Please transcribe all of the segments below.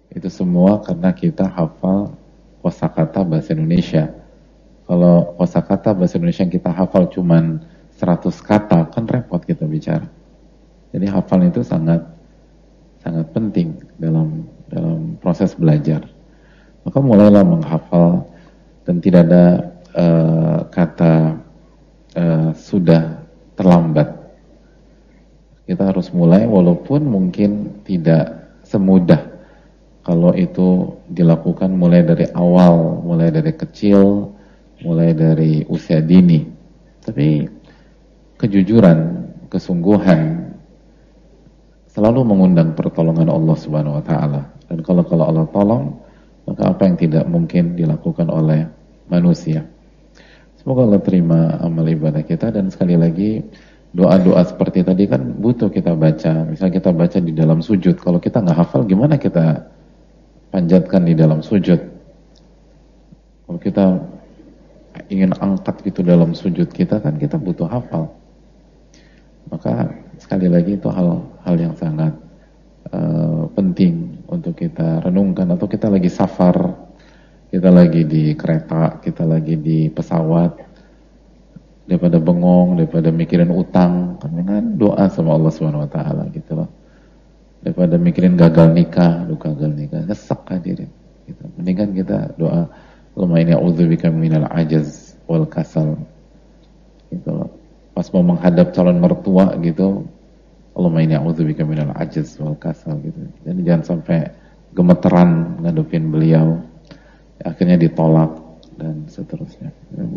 Itu semua karena kita hafal kosakata bahasa Indonesia. Kalau kosakata bahasa Indonesia yang kita hafal cuman 100 kata, kan repot kita bicara. Jadi hafal itu sangat penting dalam proses belajar. Maka mulailah menghafal dan tidak ada kata sudah terlambat. Kita harus mulai walaupun mungkin tidak semudah kalau itu dilakukan mulai dari awal, mulai dari kecil, mulai dari usia dini. Tapi kejujuran, kesungguhan selalu mengundang pertolongan Allah Subhanahu wa taala. Dan kalau Allah tolong, maka apa yang tidak mungkin dilakukan oleh manusia. Semoga Allah terima amal ibadah kita. Dan sekali lagi, doa-doa seperti tadi kan butuh kita baca. Misalnya kita baca di dalam sujud. Kalau kita nggak hafal, gimana kita panjatkan di dalam sujud? Kalau kita ingin angkat gitu dalam sujud kita, kan kita butuh hafal. Maka sekali lagi itu hal yang sangat penting untuk kita renungkan. Atau kita lagi safar, kita lagi di kereta, kita lagi di pesawat, daripada bengong, daripada mikirin utang, kan doa sama Allah Subhanahu wa taala gitu loh. Daripada mikirin gagal nikah, nyesek hadirin gitu. Mendingan kita doa, Allahumma inni a'udzubika minal ajaz wal kasal. Gitu loh. Pas mau menghadap calon mertua gitu, Allahumma inni a'udzubika minal ajaz wal kasal gitu. Jadi jangan sampai gemeteran ngadepin beliau, akhirnya ditolak dan seterusnya.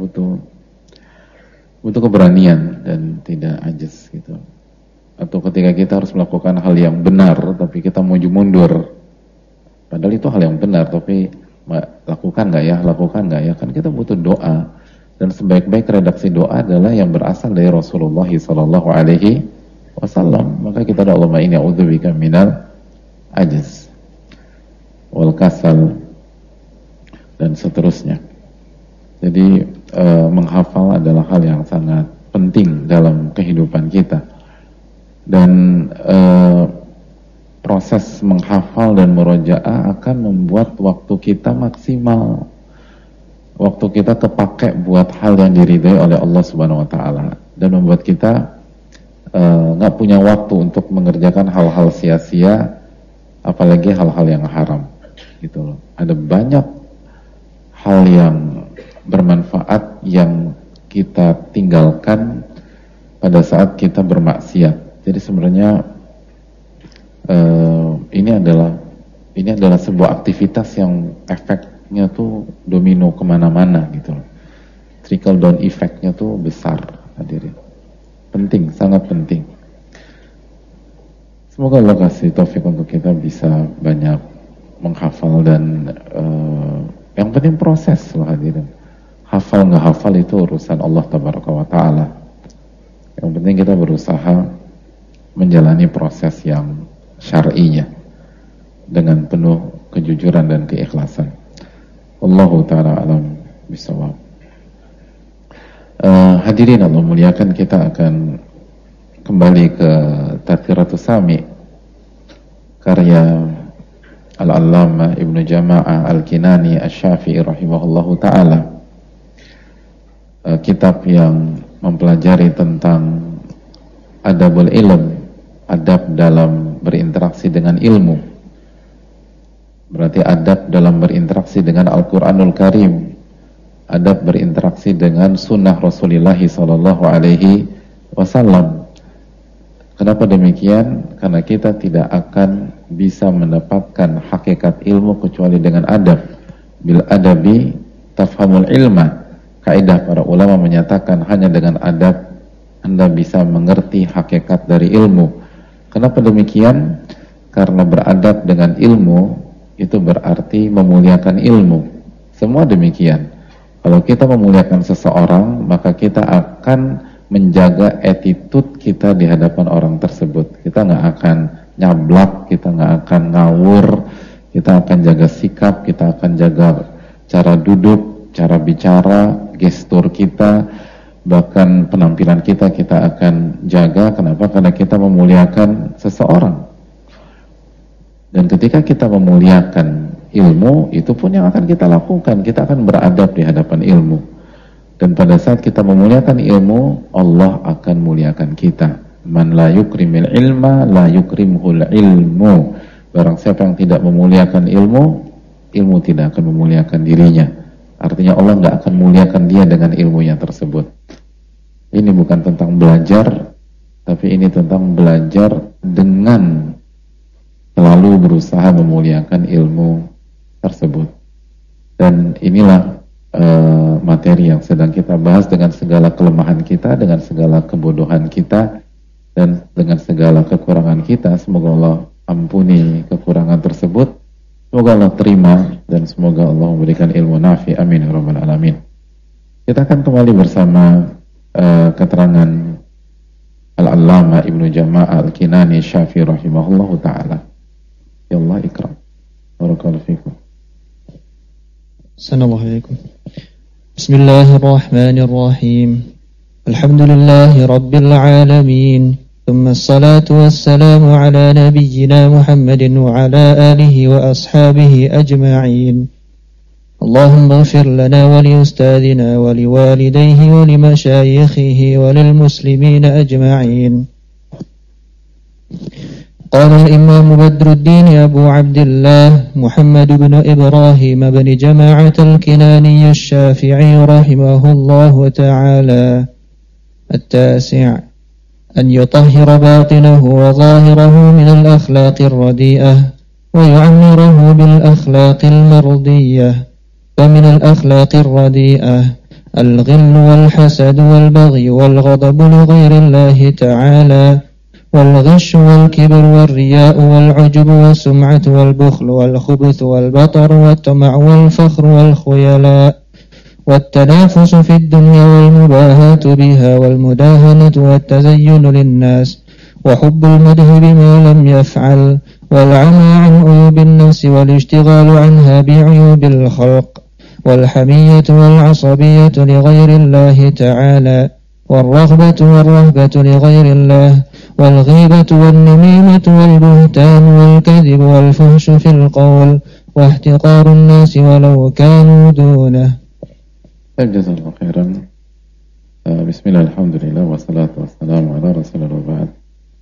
Butuh keberanian dan tidak ajas gitu. Atau ketika kita harus melakukan hal yang benar tapi kita maju mundur, padahal itu hal yang benar tapi lakukan nggak ya, kan kita butuh doa. Dan sebaik-baik redaksi doa adalah yang berasal dari Rasulullah SAW. Maka kita doa, Allahumma inni a'udzubika minal ajaz wal kasal dan seterusnya. Jadi menghafal adalah hal yang sangat penting dalam kehidupan kita. Dan proses menghafal dan murojaah akan membuat waktu kita maksimal. Waktu kita kepake buat hal yang diridhai oleh Allah Subhanahu wa taala, dan membuat kita nggak punya waktu untuk mengerjakan hal-hal sia-sia, apalagi hal-hal yang haram gitu loh. Ada banyak hal yang bermanfaat yang kita tinggalkan pada saat kita bermaksiat. Jadi sebenarnya ini adalah sebuah aktivitas yang efeknya tuh domino kemana-mana gitu loh. Trickle down effect-nya tuh besar hadirin. Penting, sangat penting. Semoga Allah kasih taufik untuk kita bisa banyak menghafal dan yang penting proses loh hadirin. Hafal nggak hafal itu urusan Allah Tabaraka wa Ta'ala. Yang penting kita berusaha menjalani proses yang syar'inya dengan penuh kejujuran dan keikhlasan. Wallahu ta'ala alam bisawab. Hadirin Allah muliakan, kita akan kembali ke Tadhkiratus Sami karya Al-Allamah Ibnu Jama'ah Al-Kinani Asy-Syafi'i rahimahullahu ta'ala. Kitab yang mempelajari tentang adabul ilm, adab dalam berinteraksi dengan ilmu. Berarti adab dalam berinteraksi dengan Al-Quranul Karim, adab berinteraksi dengan sunnah Rasulullah SAW. Kenapa demikian? Karena kita tidak akan bisa mendapatkan hakikat ilmu kecuali dengan adab. Bil adabi tafhamul ilma. Kaidah para ulama menyatakan hanya dengan adab Anda bisa mengerti hakikat dari ilmu. Kenapa demikian? Karena beradab dengan ilmu itu berarti memuliakan ilmu. Semua demikian. Kalau kita memuliakan seseorang, maka kita akan menjaga attitude kita di hadapan orang tersebut. Kita nggak akan nyablak, kita nggak akan ngawur, kita akan jaga sikap, kita akan jaga cara duduk, cara bicara, gestur kita, bahkan penampilan kita akan jaga. Kenapa? Karena kita memuliakan seseorang. Dan Dan ketika kita memuliakan ilmu, itu pun yang akan kita lakukan. Kita akan beradab di hadapan ilmu. Dan pada saat kita memuliakan ilmu, Allah akan muliakan kita. Man la yukrimil ilma, la yukrimhul ilmu. Barang siapa yang tidak memuliakan ilmu, ilmu tidak akan memuliakan dirinya. Artinya Allah nggak akan memuliakan dia dengan ilmunya tersebut. Ini bukan tentang belajar, tapi ini tentang belajar dengan selalu berusaha memuliakan ilmu tersebut. Dan inilah materi yang sedang kita bahas dengan segala kelemahan kita, dengan segala kebodohan kita, dan dengan segala kekurangan kita. Semoga Allah ampuni kekurangan tersebut, semoga Allah terima, dan semoga Allah memberikan ilmu nafi. Amin ya rabbal alamin. Kita akan kembali bersama keterangan Al-Allama Ibnu Jama'ah Al-Kinani Syafi'i rahimahullahu ta'ala. Ya Allah, ikram. Barakallahu fikum. Assalamualaikum. Bismillahirrahmanirrahim. Alhamdulillahi rabbil alamin. Thumma assalatu wassalamu ala nabiyyina Muhammadin wa ala alihi wa ashabihi ajma'in. Allahumma ighfir lana wa li ustadina wa li walidayhi wa li masyayikhihi wa lil muslimina ajma'in. قال الإمام بدر الدين أبو عبد الله محمد بن إبراهيم بن جماعة الكناني الشافعي رحمه الله تعالى: التاسع أن يطهر باطنه وظاهره من الأخلاق الرديئة ويعمره بالأخلاق المرضية. فمن الأخلاق الرديئة الغل والحسد والبغي والغضب لغير الله تعالى، والغش والكبر والرياء والعجب والسمعة والبخل والخبث والبطر والطمع والفخر والخيلاء والتنافس في الدنيا والمباهاة بها والمداهنة والتزين للناس وحب المدح بما لم يفعل والعمى عن عيوب الناس والاشتغال عنها بعيوب الخلق والحمية والعصبية لغير الله تعالى والرغبة والرهبة لغير الله والغيبة والنميمة والبهتان والكذب والفحش في القول واحتقار الناس ولو كانوا دونه. Jazakallahu khairan. Bismillah, alhamdulillah, wassalatu wassalamu ala rasulillah wa ba'd.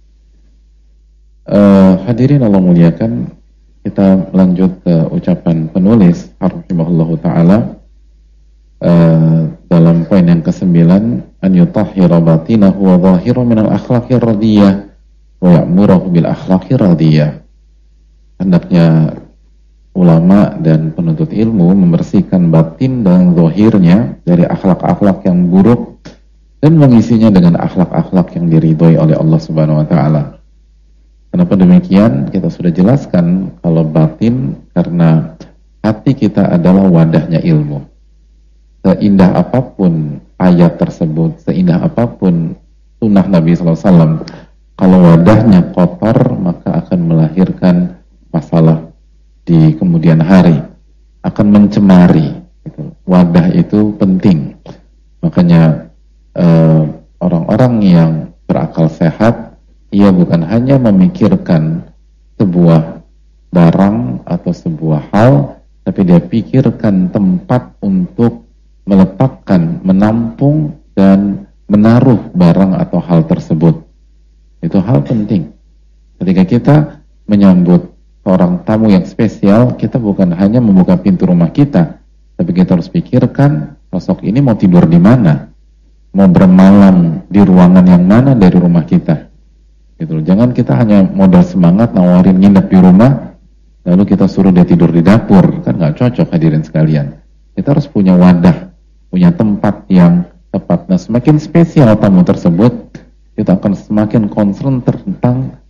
Hadirin Allah muliakan, kita lanjut ke ucapan penulis rahimahullahu ta'ala dalam poin yang ke-9, an yutahhira batinahu wa zahirahu min al-akhlaqir radiyah wa ya'muruhu bil akhlaqir radiyah. Hendaknya ulama dan penuntut ilmu membersihkan batin dan zahirnya dari akhlak-akhlak yang buruk dan mengisinya dengan akhlak-akhlak yang diridhoi oleh Allah Subhanahu wa taala. Kenapa demikian? Kita sudah jelaskan kalau batin karena hati kita adalah wadahnya ilmu. Seindah apapun ayat tersebut, seindah apapun sunnah Nabi SAW, kalau wadahnya kotor maka akan melahirkan masalah di kemudian hari, akan mencemari. Wadah itu penting. Makanya orang-orang yang berakal sehat, ia bukan hanya memikirkan sebuah barang atau sebuah hal, tapi dia pikirkan tempat untuk meletakkan, menampung dan menaruh barang atau hal tersebut. Itu hal penting. Ketika kita menyambut seorang tamu yang spesial, kita bukan hanya membuka pintu rumah kita, tapi kita harus pikirkan sosok ini mau tidur di mana, mau bermalam di ruangan yang mana dari rumah kita. Gitu. Jangan kita hanya modal semangat nawarin nginep di rumah, lalu kita suruh dia tidur di dapur, kan nggak cocok hadirin sekalian. Kita harus punya wadah, punya tempat yang tepat. Nah, semakin spesial tamu tersebut, kita akan semakin concern tentang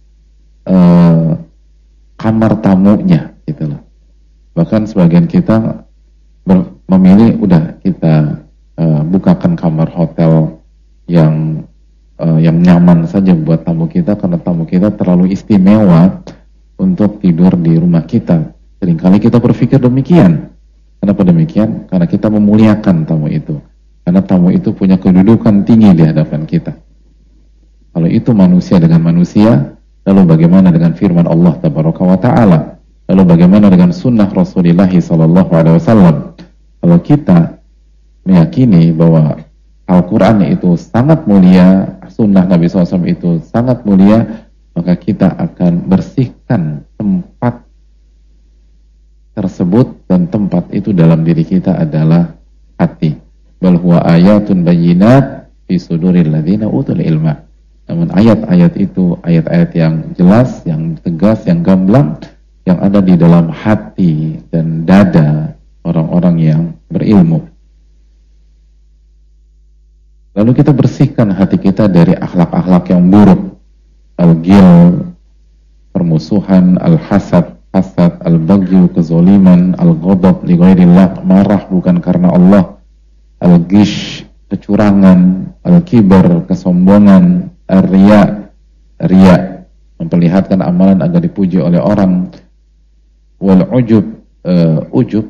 kamar tamunya, gitu loh. Bahkan sebagian kita memilih udah kita bukakan kamar hotel yang nyaman saja buat tamu kita, karena tamu kita terlalu istimewa untuk tidur di rumah kita. Seringkali kita berpikir demikian. Kenapa demikian? Karena kita memuliakan tamu itu. Karena tamu itu punya kedudukan tinggi di hadapan kita. Kalau itu manusia dengan manusia, lalu bagaimana dengan firman Allah Tabaraka wa Ta'ala? Lalu bagaimana dengan sunnah Rasulullah SAW? Kalau kita meyakini bahwa Al-Quran itu sangat mulia, sunnah Nabi SAW itu sangat mulia, maka kita akan bersihkan tempat tersebut, dan tempat itu dalam diri kita adalah hati. Bal huwa ayatun bayyinat fi suduril ladzina utul ilma. Namun ayat-ayat itu ayat-ayat yang jelas, yang tegas, yang gamblang, yang ada di dalam hati dan dada orang-orang yang berilmu. Lalu kita bersihkan hati kita dari akhlak-akhlak yang buruk, al-ghil, permusuhan, al-hasad, hasad, al-baghyu, kezaliman, al-ghadab li ghairillah, marah bukan karena Allah, al-ghish, kecurangan, al-kibar, kesombongan, ar-riya, riya, memperlihatkan amalan agar dipuji oleh orang, wal-ujub, ujub,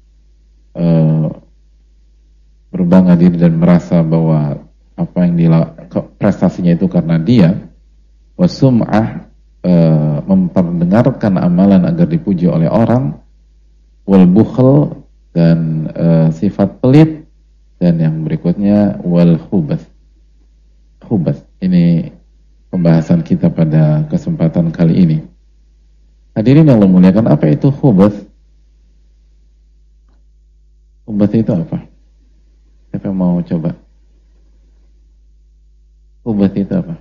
berbangga diri dan merasa bahwa apa yang prestasinya itu karena dia, wasum'ah, memperdengarkan amalan agar dipuji oleh orang, wal bukhl, dan sifat pelit, dan yang berikutnya wal khubath. Khubath ini pembahasan kita pada kesempatan kali ini. Hadirin yang Allah muliakan, apa itu khubath? Khubath itu apa? Siapa yang mau coba? Khubath itu apa?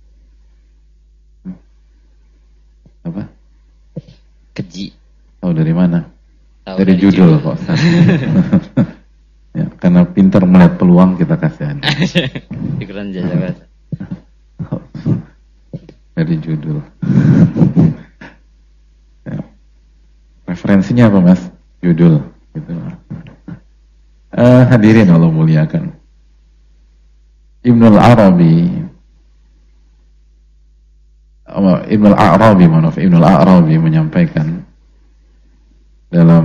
Apa? Keji. Tahu dari mana? Dari judul kok. Ya, karena pintar melihat peluang kita kasih. Pikiran jajakan. Dari judul. Ya. Referensinya apa, Mas? Judul. Gitu. Hadirin Allah muliakan. Ibnul Arabi menyampaikan dalam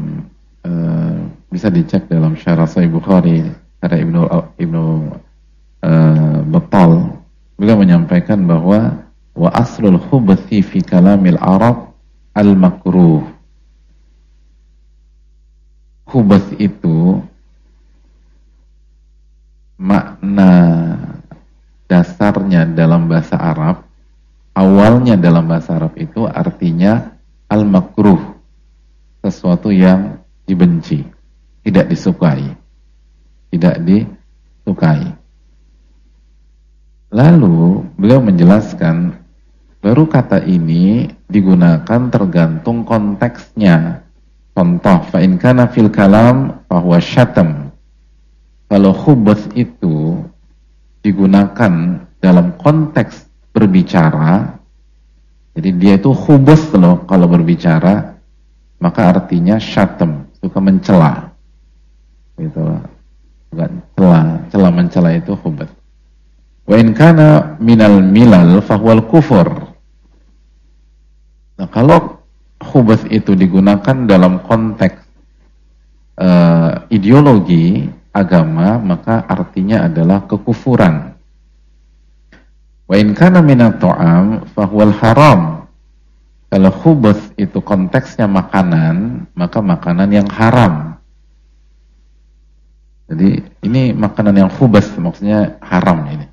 bisa dicek dalam Syarah Sahih Bukhari karya Ibnu Battal. Beliau menyampaikan bahwa wa aslul khubathi fi kalamil Arab al-makruh. Khubath itu makna dasarnya dalam bahasa Arab, awalnya dalam bahasa Arab itu artinya al-makruh, sesuatu yang dibenci, tidak disukai. Lalu beliau menjelaskan, baru kata ini digunakan tergantung konteksnya. Contoh, fa in kana fil kalam fa huwa syatam. Kalau khubath itu digunakan dalam konteks berbicara, jadi dia itu khubath loh kalau berbicara, maka artinya syatam, suka mencela. Gitu. Bukan cela mencela itu khubath. Wa in kana minal milal fa huwal kufur. Nah, kalau khubath itu digunakan dalam konteks ideologi agama, maka artinya adalah kekufuran. Wa in kana minat ta'am fa huwal haram. Kalau khubath itu konteksnya makanan, maka makanan yang haram. Jadi ini makanan yang khubath, maksudnya haram ini.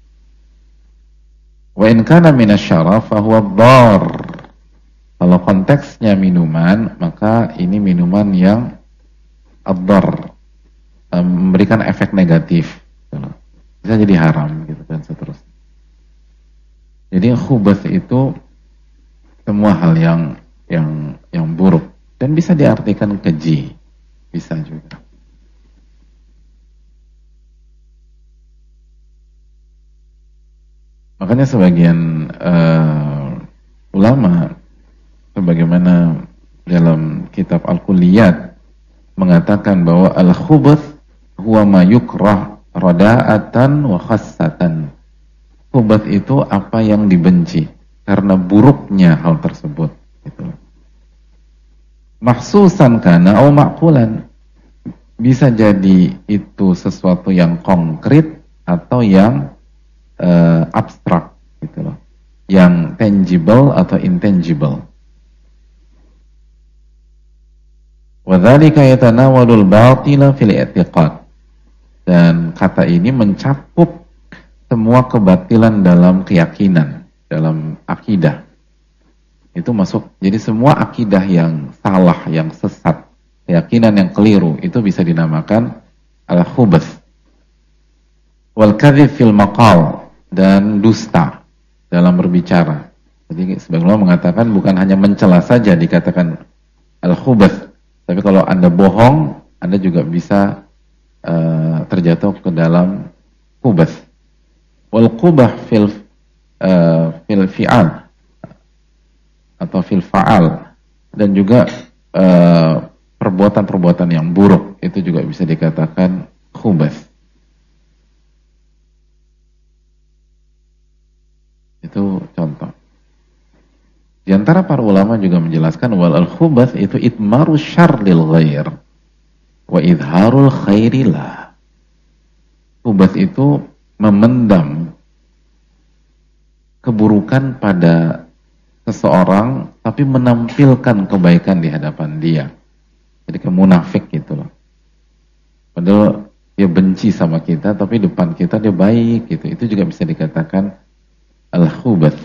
Wa in kana minasyaraf fa huwa dhar. Kalau konteksnya minuman, maka ini minuman yang ad-dhar, memberikan efek negatif, bisa jadi haram gitu dan seterusnya. Jadi khubath itu semua hal yang buruk dan bisa diartikan keji, bisa juga. Makanya sebagian ulama, sebagaimana dalam kitab Al-Kulliyat mengatakan bahwa al-khubath huwa ma yukrah rada'atan wa khassatan. Khubath itu apa yang dibenci karena buruknya hal tersebut, gitu. Mahsusan kana au ma'qulan. Bisa jadi itu sesuatu yang konkret atau yang abstrak, gitu loh. Yang tangible atau intangible. Wadzalika yatanawalul batila fil i'tiqad. Dan kata ini mencakup semua kebatilan dalam keyakinan, dalam akidah. Itu masuk. Jadi semua akidah yang salah, yang sesat, keyakinan yang keliru, itu bisa dinamakan al-khubath. Wal kadhib fil maqal, dan dusta dalam berbicara. Jadi sebagian ulama mengatakan bukan hanya mencela saja dikatakan al-khubath, tapi kalau Anda bohong, Anda juga bisa terjatuh ke dalam khubath. Wal qubah fil fi'al atau fil fa'al, dan juga perbuatan-perbuatan yang buruk itu juga bisa dikatakan khubath. Itu contoh. Di antara para ulama juga menjelaskan wal al-khubath itu itmaru syarr lil ghair wa idharul khairillah. Khubath itu memendam keburukan pada seseorang tapi menampilkan kebaikan di hadapan dia. Jadi kayak munafik gitu loh. Padahal dia benci sama kita tapi depan kita dia baik gitu. Itu juga bisa dikatakan al-khubath.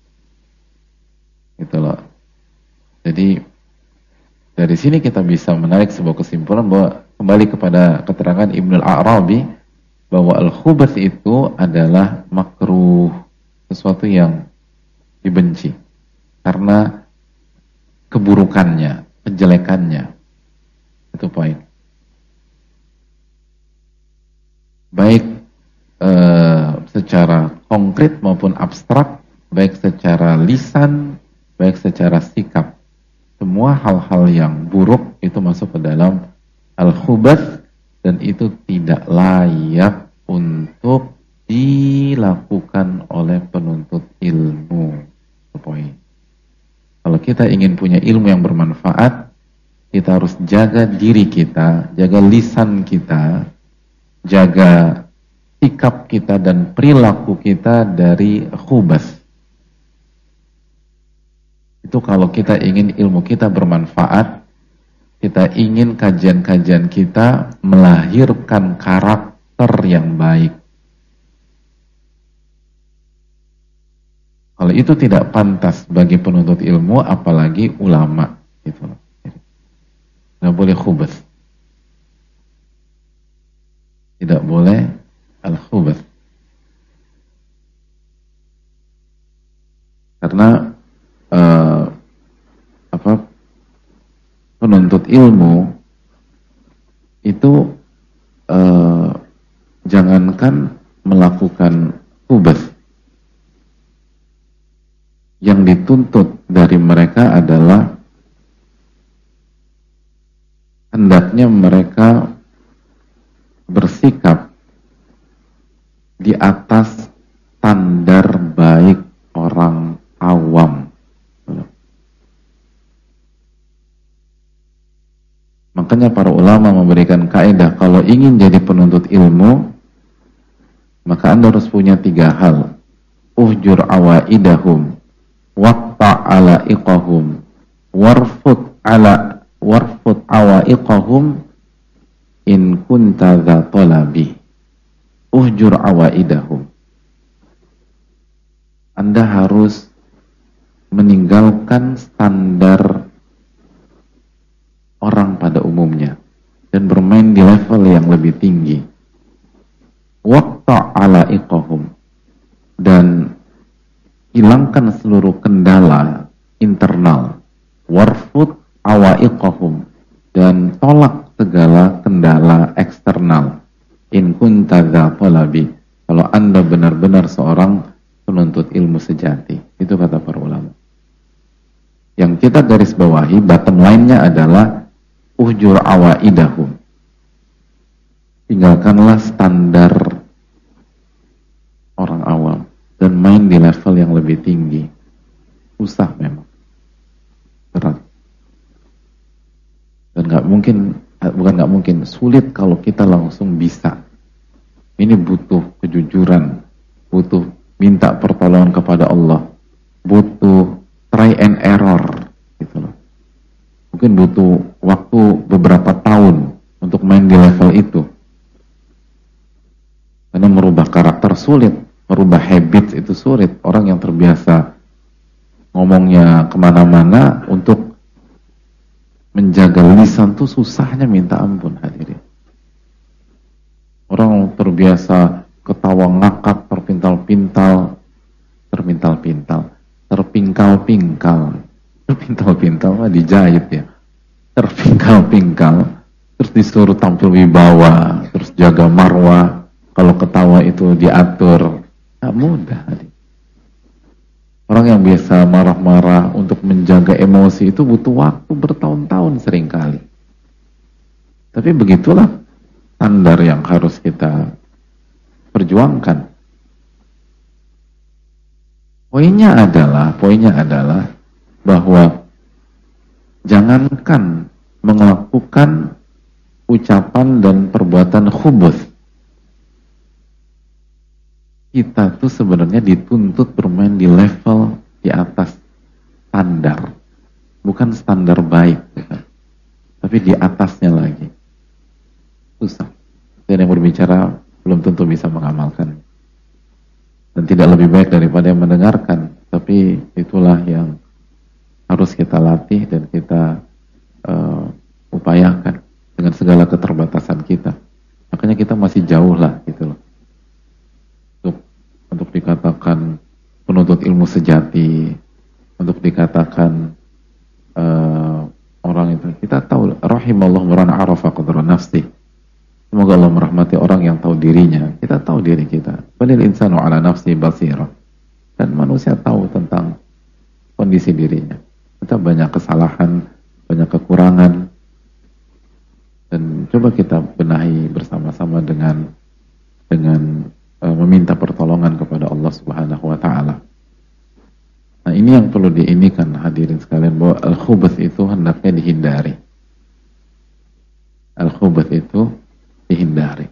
Gitu loh. Jadi dari sini kita bisa menarik sebuah kesimpulan bahwa kembali kepada keterangan Ibnu al-Arabi bahwa al-khubath itu adalah makruh, sesuatu yang dibenci karena keburukannya, kejelekannya. Itu poin. Baik secara konkret maupun abstrak, baik secara lisan, baik secara sikap. Semua hal-hal yang buruk itu masuk ke dalam al-khubath, dan itu tidak layak untuk dilakukan oleh penuntut ilmu. Itu poin. Kalau kita ingin punya ilmu yang bermanfaat, kita harus jaga diri kita, jaga lisan kita, jaga sikap kita dan perilaku kita dari khubath. Itu kalau kita ingin ilmu kita bermanfaat, kita ingin kajian-kajian kita melahirkan karakter yang baik. Kalau itu tidak pantas bagi penuntut ilmu, apalagi ulama, gitu. Nggak boleh khubath. Tidak boleh al-khubath. Karena penuntut ilmu itu jangankan melakukan khubath, yang dituntut dari mereka adalah hendaknya mereka bersikap di atas standar baik orang awam. Makanya para ulama memberikan kaidah, kalau ingin jadi penuntut ilmu, maka Anda harus punya 3 hal. Uhjur awaidahum, waqta' ala iqahum, warfut awaiqahum in kunta dha talabi. Uhjur awaidahum. Anda harus meninggalkan standar orang pada umumnya dan bermain di level yang lebih tinggi. Waqta' ala iqahum, dan hilangkan seluruh kendala internal. Warfut awaiqahum, dan tolak segala kendala eksternal. In kunta dha talabi, kalau Anda benar-benar seorang penuntut ilmu sejati. Itu kata para ulama. Yang kita garis bawahi, bottom line-nya adalah uhjur awaidahum. Tinggalkanlah standar orang awam dan main di level yang lebih tinggi. Susah memang, berat, dan nggak mungkin, sulit kalau kita langsung bisa. Ini butuh kejujuran, butuh minta pertolongan kepada Allah, butuh try and error, gitu loh. mungkin butuh waktu beberapa tahun untuk main di level itu. Karena merubah karakter sulit, merubah habits itu sulit. Orang yang terbiasa ngomongnya kemana-mana, untuk menjaga lisan tuh susahnya minta ampun, hadirin. Orang terbiasa ketawa ngakak, terpintal-pintal, terpingkal-pingkal mah dijahit ya, terpingkal-pingkal, terus disuruh tampil wibawa, terus jaga marwah, kalau ketawa itu diatur, nggak mudah. Orang yang biasa marah-marah untuk menjaga emosi itu butuh waktu bertahun-tahun seringkali. Tapi begitulah standar yang harus kita perjuangkan. Poinnya adalah bahwa jangankan melakukan ucapan dan perbuatan khubuts, kita tuh sebenarnya dituntut bermain di level di atas standar, bukan standar baik, tapi di atasnya lagi. Susah. Dan yang berbicara belum tentu bisa mengamalkan. Dan tidak lebih baik daripada yang mendengarkan. Tapi itulah yang harus kita latih dan kita upayakan dengan segala keterbatasan kita. Makanya kita masih jauh lah gitu loh. Untuk dikatakan penuntut ilmu sejati, untuk dikatakan orang itu, kita tahu rahimallahu man arafa qadra nafsi. Semoga Allah merahmati orang yang tahu dirinya. Kita tahu diri kita. Balil insanu ala nafsi basira. Dan manusia tahu tentang kondisi dirinya. Kita banyak kesalahan, banyak kekurangan. Dan coba kita benahi bersama-sama dengan meminta pertolongan kepada Allah Subhanahu wa taala. Nah, ini yang perlu diinikan hadirin sekalian, bahwa al-khubuts itu hendaknya dihindari. Al-khubuts itu dihindari.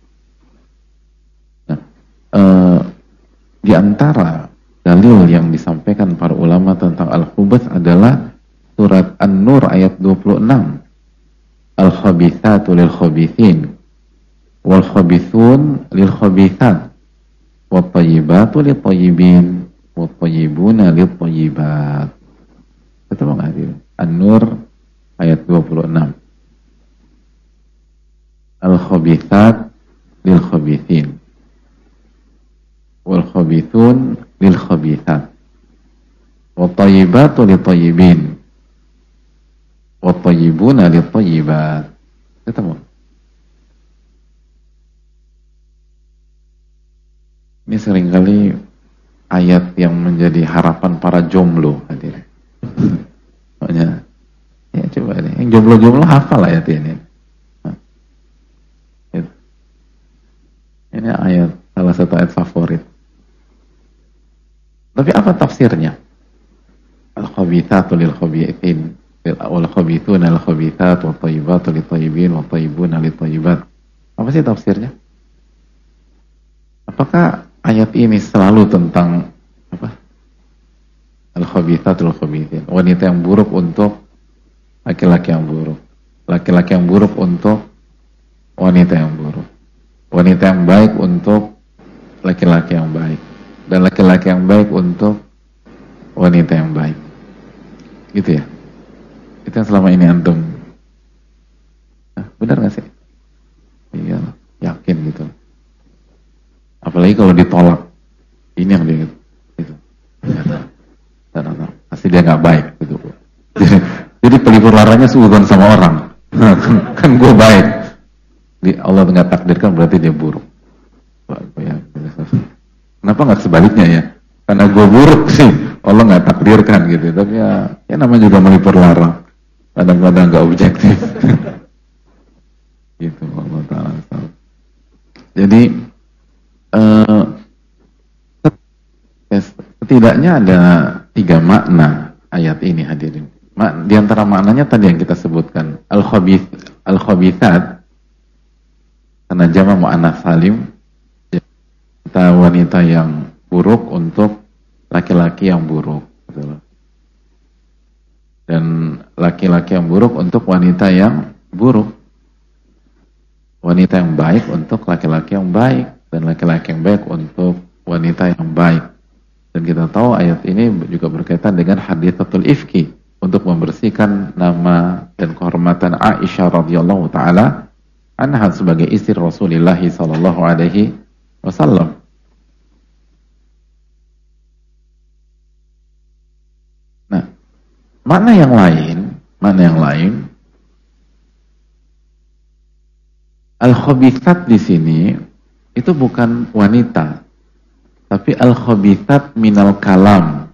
Nah, di antara dalil yang disampaikan para ulama tentang al-khubuts adalah surat An-Nur ayat 26. Al-khabithatu lil-khabithin wal-khabithun lil-khabithat wat-tayyibatu lit-tayyibin wat-tayyibuna lit-tayyibat. Betul enggak hadir? An-Nur ayat 26. Al-khabithat lil-khabithin wal-khabithun lil-khabithat wat-tayyibatu lit-tayyibin wat-tayyibuna lit-tayyibat. Ketemu? Ini seringkali ayat yang menjadi harapan para jomblo, hadirin. Makanya, ya coba deh, yang jomblo-jomblo hafal ayat ini. Ini ayat, salah satu ayat favorit. Tapi apa tafsirnya? Al-khabithatu lil-khabithin wal-khabithuna lil-khabithat wat-tayyibatu lit-tayyibin wat-tayyibuna lit-tayyibat. Apa sih tafsirnya? Apakah ayat ini selalu tentang apa? Al-khabithatu lil-khabithin, wanita yang buruk untuk laki-laki yang buruk, laki-laki yang buruk untuk wanita yang buruk, wanita yang baik untuk laki-laki yang baik, dan laki-laki yang baik untuk wanita yang baik. Gitu ya? Itu yang selama ini antum. Nah, benar gak sih? Iya, yakin gitu. Apalagi kalau ditolak. Ini yang dia gitu. Pasti dia gak baik gitu. Jadi pelipur laranya suudon sama orang. Kan gue baik. Allah nggak takdirkan berarti dia buruk. Kenapa nggak sebaliknya ya? Karena gue buruk sih, Allah nggak takdirkan gitu. Tapi ya namanya juga melipur lara. Kadang-kadang nggak objektif. Gitu Allah Ta'ala. Jadi setidaknya ada 3 makna ayat ini hadirin. Di antara maknanya tadi yang kita sebutkan, al-khabithat karena jama' mu'annats salim, wanita yang buruk untuk laki-laki yang buruk. Betul. Dan laki-laki yang buruk untuk wanita yang buruk. Wanita yang baik untuk laki-laki yang baik. Dan laki-laki yang baik untuk wanita yang baik. Dan kita tahu ayat ini juga berkaitan dengan hadithatul ifki. Untuk membersihkan nama dan kehormatan Aisyah radhiyallahu ta'ala anha sebagai istri Rasulullah sallallahu alaihi wasallam. Nah, makna yang lain, al-khabithat di sini itu bukan wanita, tapi al-khabithat minal kalam,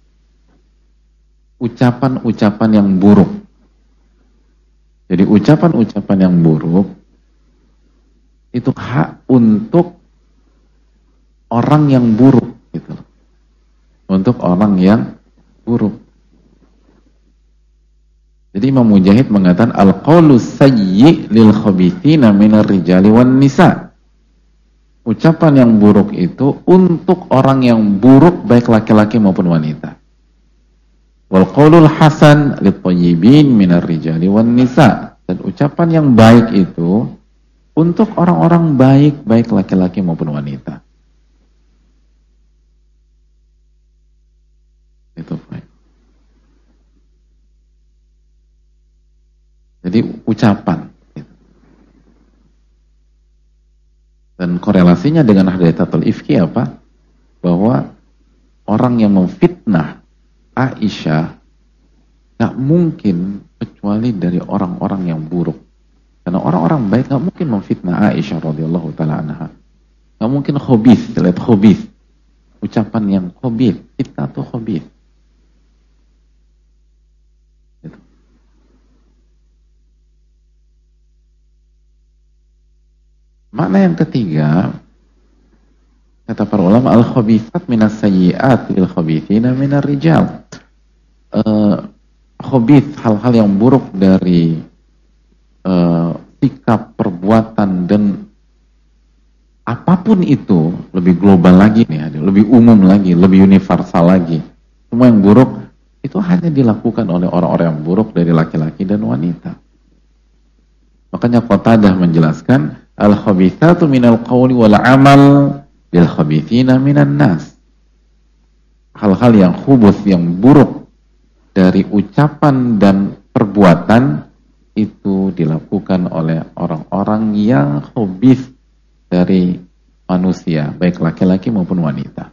ucapan-ucapan yang buruk. Jadi ucapan-ucapan yang buruk itu hak untuk orang yang buruk gitu. Untuk orang yang buruk. Jadi Imam Mujahid mengatakan al-qaulu sayyi lil khabithina minar rijali wan nisa. Ucapan yang buruk itu untuk orang yang buruk baik laki-laki maupun wanita. Wal qaulul hasan lit thayyibin minar rijali wan nisa. Dan ucapan yang baik itu untuk orang-orang baik baik laki-laki maupun wanita. Itu baik. Jadi ucapan. Dan korelasinya dengan hadithatul ifki apa? Bahwa orang yang memfitnah Aisyah gak mungkin kecuali dari orang-orang yang buruk. Karena orang-orang baik gak mungkin memfitnah Aisyah radhiyallahu ta'ala anha. Gak mungkin khobith, lihat khobith. Ucapan yang khobith, fitnah tuh khobith. Makna yang ketiga, kata para ulama, al-khabithat minas sayyi'at lil khabithina minar rijal. Khabith, hal-hal yang buruk dari sikap, perbuatan, dan apapun itu, lebih global lagi nih, lebih umum lagi, lebih universal lagi. Semua yang buruk itu hanya dilakukan oleh orang-orang yang buruk dari laki-laki dan wanita. Makanya Qatadah menjelaskan, al-khabithatu minal qawli wal amal lil khabithina minan nas. Hal-hal yang khubuth, yang buruk dari ucapan dan perbuatan itu dilakukan oleh orang-orang yang khubuth dari manusia, baik laki-laki maupun wanita.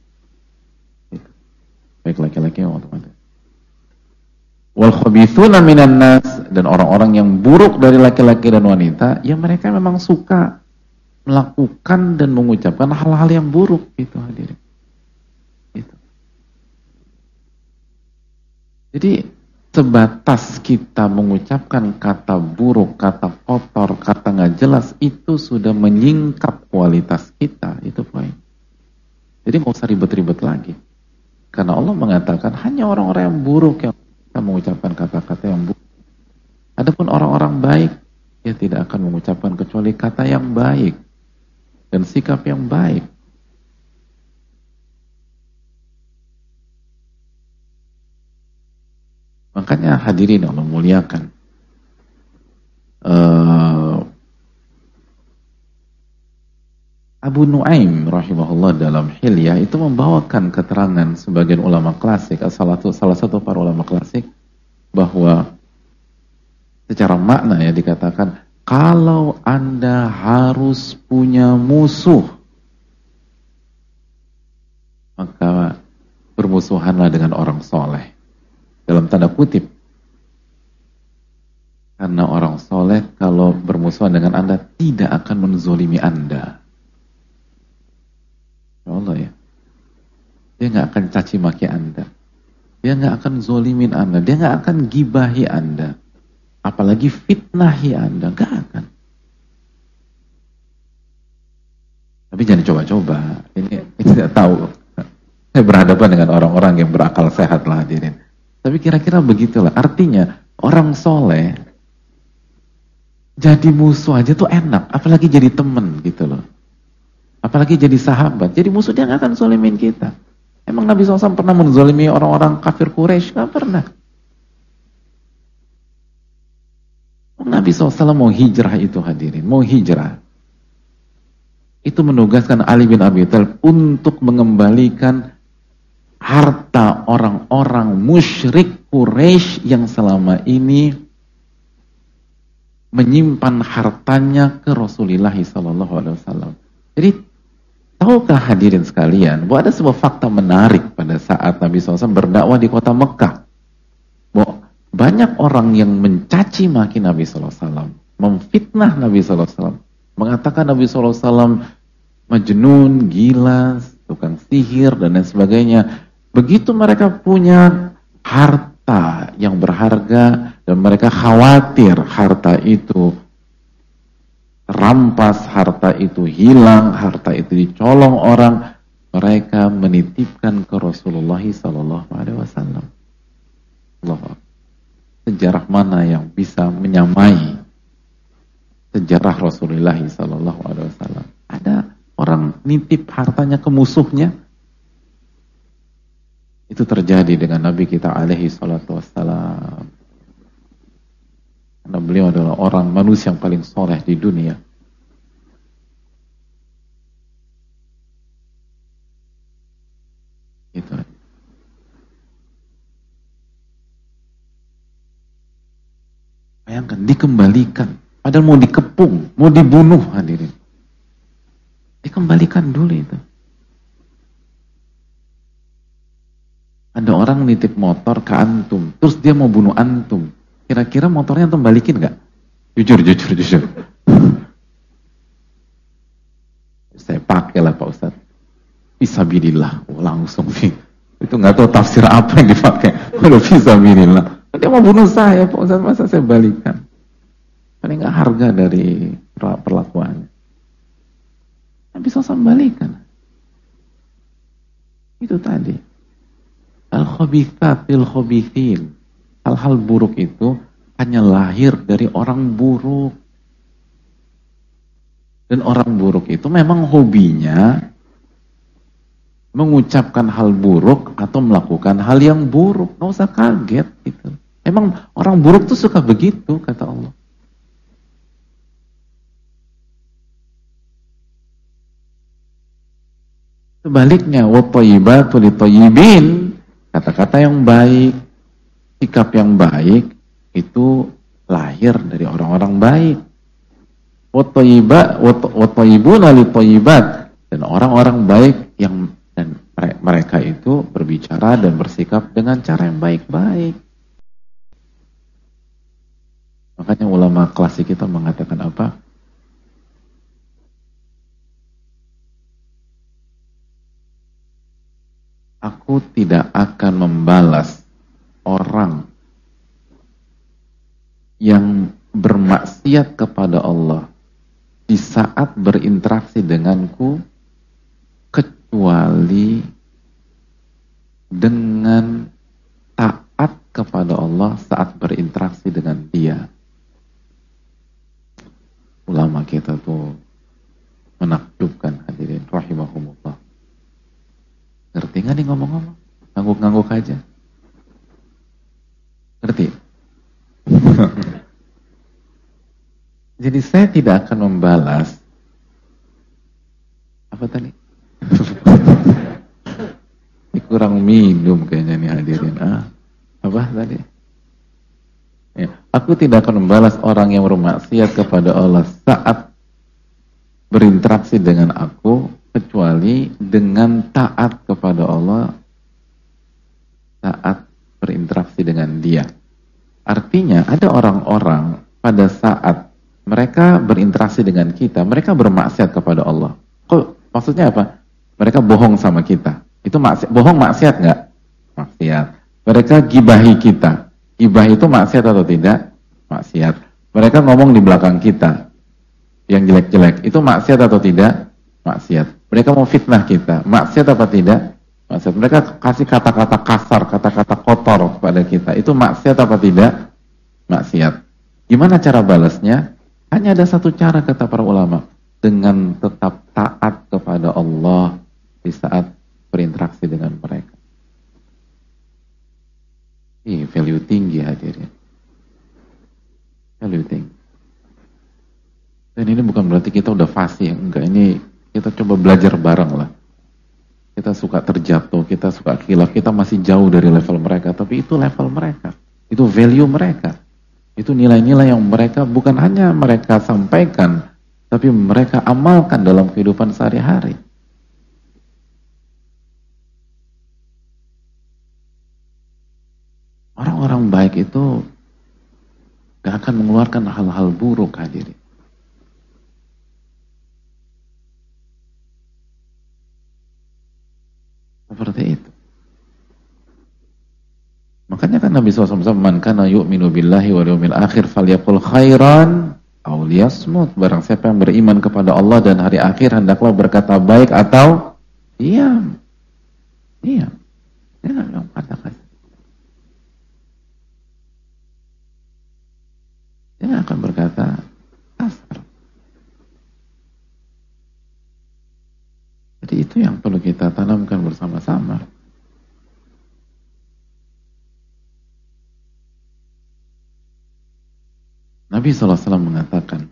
Baik laki-laki maupun wanita. Wal khabithuna minan nas, dan orang-orang yang buruk dari laki-laki dan wanita, ya mereka memang suka melakukan dan mengucapkan hal-hal yang buruk itu hadirin. Itu. Jadi sebatas kita mengucapkan kata buruk, kata kotor, kata nggak jelas, itu sudah menyingkap kualitas kita, itu poin. Jadi nggak usah ribet-ribet lagi. Karena Allah mengatakan hanya orang-orang yang buruk yang kita mengucapkan kata-kata yang buruk. Adapun orang-orang baik, dia tidak akan mengucapkan kecuali kata yang baik dan sikap yang baik. Makanya hadirin Allah muliakan. Abu Nuaim rahimahullah dalam Hilyah itu membawakan keterangan sebagian ulama klasik, salah satu para ulama klasik, bahwa secara makna ya dikatakan, kalau Anda harus punya musuh, maka bermusuhanlah dengan orang soleh. Dalam tanda kutip. Karena orang soleh kalau bermusuhan dengan Anda tidak akan menzolimi Anda. Ya Allah ya. Dia nggak akan caci maki Anda. Dia nggak akan zolimin Anda. Dia nggak akan gibahi Anda. Apalagi fitnahi Anda. Nggak akan. Tapi jangan coba-coba. Ini tidak tahu. Saya berhadapan dengan orang-orang yang berakal sehat lah hadirin. Tapi kira-kira begitulah. Artinya orang soleh jadi musuh aja tuh enak. Apalagi jadi temen gitu loh. Apalagi jadi sahabat. Jadi musuh dia gak akan zolimin kita. Emang Nabi SAW pernah menzolimi orang-orang kafir Quraisy? Gak pernah. Nabi SAW mau hijrah itu hadirin, mau hijrah. Itu menugaskan Ali bin Abi Thalib untuk mengembalikan harta orang-orang musyrik Quraisy yang selama ini menyimpan hartanya ke Rasulullah SAW. Jadi, tahukah hadirin sekalian, bahwa ada sebuah fakta menarik pada saat Nabi SAW berdakwah di kota Mekah. Bahwa banyak orang yang mencaci maki Nabi SAW, memfitnah Nabi SAW, mengatakan Nabi SAW majnun, gila, tukang sihir, dan lain sebagainya. Begitu mereka punya harta yang berharga, dan mereka khawatir harta itu rampas, harta itu hilang, harta itu dicolong orang, mereka menitipkan ke Rasulullah SAW. Sejarah mana yang bisa menyamai sejarah Rasulullah SAW? Ada orang nitip hartanya ke musuhnya. Itu terjadi dengan Nabi kita alaihi salatu wassalam. Karena beliau adalah orang manusia yang paling soleh di dunia. Itu. Bayangkan, dikembalikan. Padahal mau dikepung, mau dibunuh hadirin. Dikembalikan dulu itu. Ada orang nitip motor ke antum, terus dia mau bunuh antum. Kira-kira motornya antum balikin gak? Jujur. Saya pakai lah Pak Ustadz. Fisabilillah, langsung. Itu gak tahu tafsir apa yang dipakai. Waduh, fisabilillah. Dia mau bunuh saya Pak Ustadz, masa saya balikan? Paling gak harga dari perlakuannya. Nabi SAW balikan. Itu tadi. Al-khabithat lil khabithin. Hal-hal buruk itu hanya lahir dari orang buruk. Dan orang buruk itu memang hobinya mengucapkan hal buruk atau melakukan hal yang buruk. Nggak usah kaget gitu. Emang orang buruk tuh suka begitu, kata Allah. Sebaliknya, wa thayyibatu lit-thayyibin, kata-kata yang baik, sikap yang baik itu lahir dari orang-orang baik. Wa thayyibuna lit-thayyibat, dan orang-orang baik yang dan mereka itu berbicara dan bersikap dengan cara yang baik-baik. Makanya ulama klasik kita mengatakan apa? Aku tidak akan membalas orang yang bermaksiat kepada Allah di saat berinteraksi denganku kecuali dengan taat kepada Allah saat berinteraksi dengan dia. Ulama kita tuh menakjubkan hadirin rahimahumullah. Ngerti nggak nih ngomong-ngomong? Ngangguk-ngangguk aja. Ngerti? Jadi saya tidak akan membalas apa tadi? Ini kurang minum kayaknya nih hadirin. Apa tadi? Ya, aku tidak akan membalas orang yang bermaksiat kepada Allah saat berinteraksi dengan aku kecuali dengan taat kepada Allah saat berinteraksi dengan dia. Artinya ada orang-orang pada saat mereka berinteraksi dengan kita, mereka bermaksiat kepada Allah. Kok maksudnya apa? Mereka bohong sama kita. Itu maksiat. Bohong maksiat nggak? Maksiat. Mereka gibahi kita. Gibah itu maksiat atau tidak? Maksiat. Mereka ngomong di belakang kita yang jelek-jelek. Itu maksiat atau tidak? Maksiat. Mereka mau fitnah kita. Maksiat apa tidak? Maksiat. Mereka kasih kata-kata kasar, kata-kata kotor kepada kita. Itu maksiat apa tidak? Maksiat. Gimana cara balasnya? Hanya ada satu cara, kata para ulama. Dengan tetap taat kepada Allah di saat berinteraksi dengan mereka. Ini value tinggi hadirin. Value tinggi. Dan ini bukan berarti kita udah fasih, enggak. Ini kita coba belajar bareng lah. Kita suka terjatuh, kita suka khilaf, kita masih jauh dari level mereka, tapi itu level mereka. Itu value mereka. Itu nilai-nilai yang mereka bukan hanya mereka sampaikan, tapi mereka amalkan dalam kehidupan sehari-hari. Orang-orang baik itu gak akan mengeluarkan hal-hal buruk, hadirin. Seperti itu. Makanya kan Nabi SAW man kana yu'minu billahi wal yawmil akhir falyaqul khairan aw liyasmut. Barang siapa yang beriman kepada Allah dan hari akhir hendaklah berkata baik atau diam. Diam. Jangan yang katakan. Dia akan berkata kasar. Jadi itu yang perlu kita tanamkan bersama-sama. Nabi SAW mengatakan,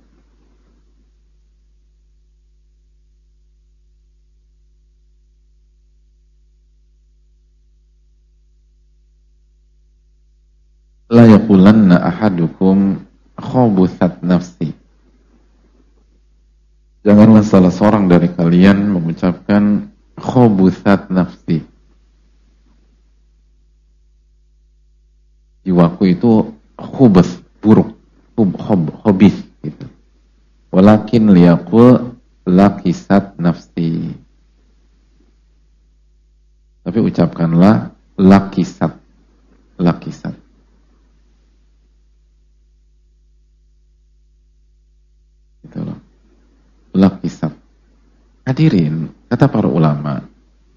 la yaqulanna ahadukum khobuthat nafsi. Janganlah salah seorang dari kalian mengucapkan khobuthat nafsi. Jiwaku itu khubus, buruk. Hobis gitu. Walakin liyaqul lakisat nafsi. Tapi ucapkanlah lakisat. Lakisat. Gitu loh. Lakisat. Hadirin, kata para ulama,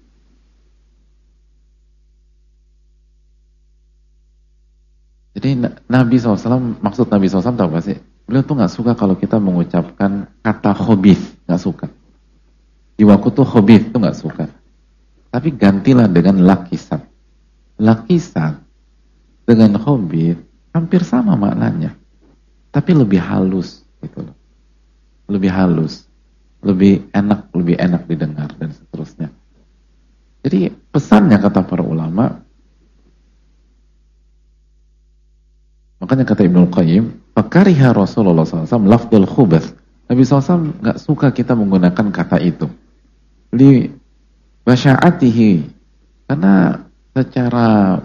jadi Nabi SAW, maksud Nabi SAW tahu gak sih? Beliau tuh gak suka kalau kita mengucapkan kata khobith, gak suka. Jiwaku tuh khobith, tuh gak suka. Tapi gantilah dengan lakisat. Lakisat dengan khobith hampir sama maknanya. Tapi lebih halus gitu loh. Lebih halus, lebih enak didengar dan seterusnya. Jadi pesannya kata para ulama, makanya kata Ibnul Qayyim, fakariha Rasulullah SAW lafdul khubath. Nabi SAW gak suka kita menggunakan kata itu. Li basya'atihi, karena secara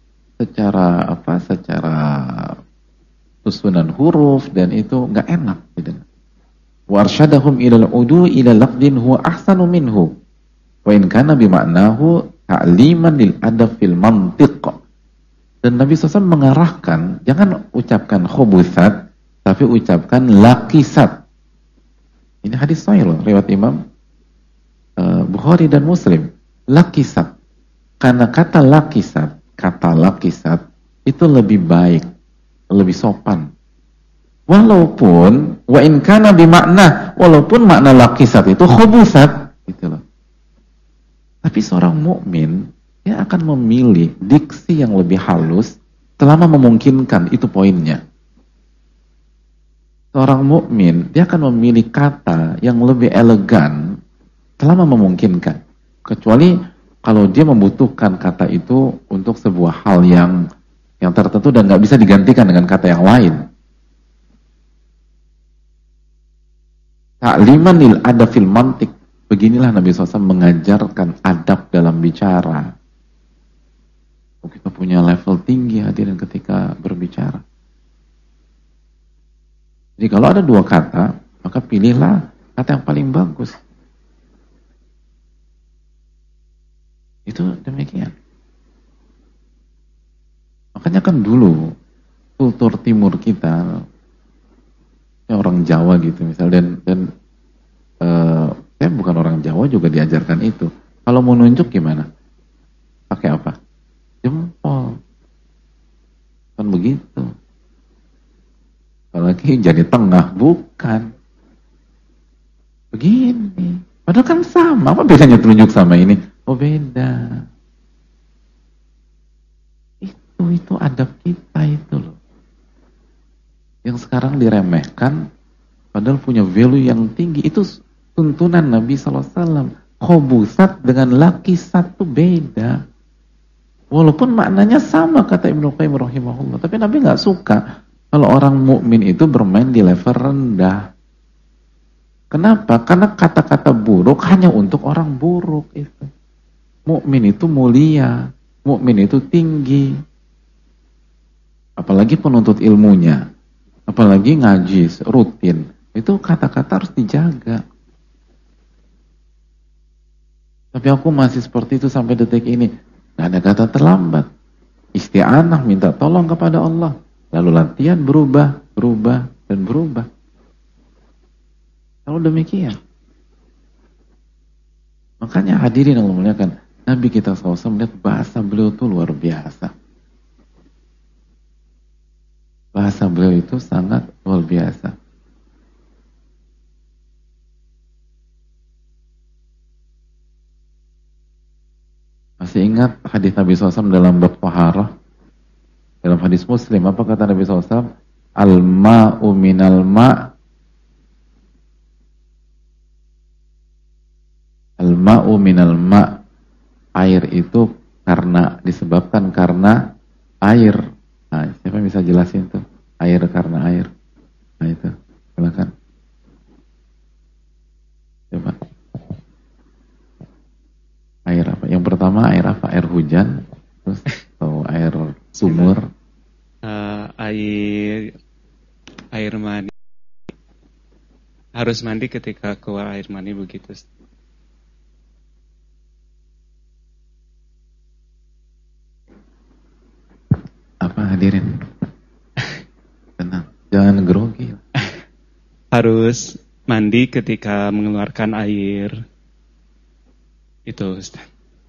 susunan huruf dan itu gak enak didengar. Wa arsyadahum ilal udu ila lafdin huwa ahsanu minhu. Wa in kana bima'nahu ta'liman lil adab fil mantiq. Dan Nabi SAW mengarahkan, jangan ucapkan khubuthat, tapi ucapkan lakisat. Ini hadis sahih loh, riwayat Imam Bukhari dan Muslim. Lakisat. Karena kata lakisat itu lebih baik, lebih sopan. Walaupun wa in kana bimakna, walaupun makna lakisat itu khubuthat, gitu loh. Tapi seorang mukmin dia akan memilih diksi yang lebih halus selama memungkinkan, itu poinnya. Seorang mukmin dia akan memilih kata yang lebih elegan selama memungkinkan. Kecuali kalau dia membutuhkan kata itu untuk sebuah hal yang tertentu dan nggak bisa digantikan dengan kata yang lain. Ta'liman lil adab fil mantiq. Beginilah Nabi SAW mengajarkan adab dalam bicara. Kita punya level tinggi hadirin ketika berbicara. Jadi kalau ada dua kata, maka pilihlah kata yang paling bagus. Itu demikian. Makanya kan dulu kultur timur kita, orang Jawa gitu misal, dan saya bukan orang Jawa juga diajarkan itu. Kalau mau nunjuk gimana? Pakai apa? Jempol. Kan begitu. Apalagi jadi tengah, bukan. Begini. Padahal kan sama. Apa bedanya telunjuk sama ini? Oh beda. Itu adab kita itu loh. Yang sekarang diremehkan padahal punya value yang tinggi. Itu tuntunan Nabi SAW. Khobusat dengan lakisat itu beda. Walaupun maknanya sama kata Ibnu Qayyim rahimahullah, tapi Nabi nggak suka kalau orang mukmin itu bermain di level rendah. Kenapa? Karena kata-kata buruk hanya untuk orang buruk itu. Mukmin itu mulia, mukmin itu tinggi. Apalagi penuntut ilmunya, apalagi ngaji rutin, itu kata-kata harus dijaga. Tapi aku masih seperti itu sampai detik ini. Gak ada kata terlambat. Isti'anah, minta tolong kepada Allah. Lalu latihan berubah, dan berubah. Kalau demikian. Makanya hadirin Allah muliakan, Nabi kita SAW melihat bahasa beliau itu luar biasa. Bahasa beliau itu sangat luar biasa. Masih ingat hadis Nabi SAW dalam bab taharah? Dalam hadis Muslim, apa kata Nabi SAW? Al-ma'u minal ma' Al-ma'u minal ma'. Air itu disebabkan karena air. Nah, siapa yang bisa jelasin tuh? Air karena air. Nah itu, silakan. Coba. Air apa? Yang pertama air apa? Air hujan, terus atau air sumur? Air mani. Harus mandi ketika keluar air mani begitu. Apa hadirin? Tenang, jangan grogi. Harus mandi ketika mengeluarkan air. Itu Ustaz.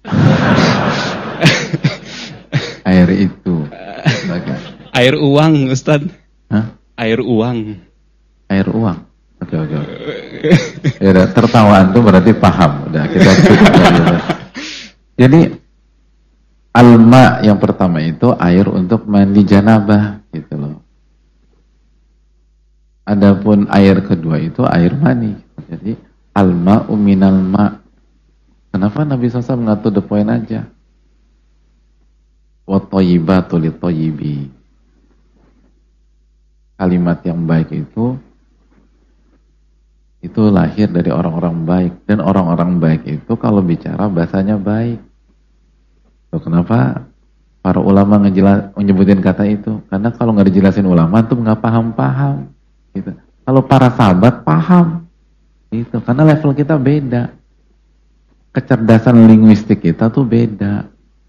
Air itu. Air uang Ustaz. Hah? Air uang. Air uang. Oke. Ya udah, tertawaan tuh berarti paham. Udah kita cukup lagi. Jadi alma yang pertama itu air untuk mandi janabah gitu loh. Adapun air kedua itu air mani. Jadi alma'u minal ma'. Kenapa Nabi SAW mengatur the point aja? Wa thayyibatu lit thayyibi. Kalimat yang baik itu lahir dari orang-orang baik, dan orang-orang baik itu kalau bicara bahasanya baik. Loh, kenapa para ulama menyebutin kata itu? Karena kalau nggak dijelasin ulama tuh nggak paham-paham. Gitu. Kalau para sahabat paham, gitu. Karena level kita beda, kecerdasan linguistik kita tuh beda.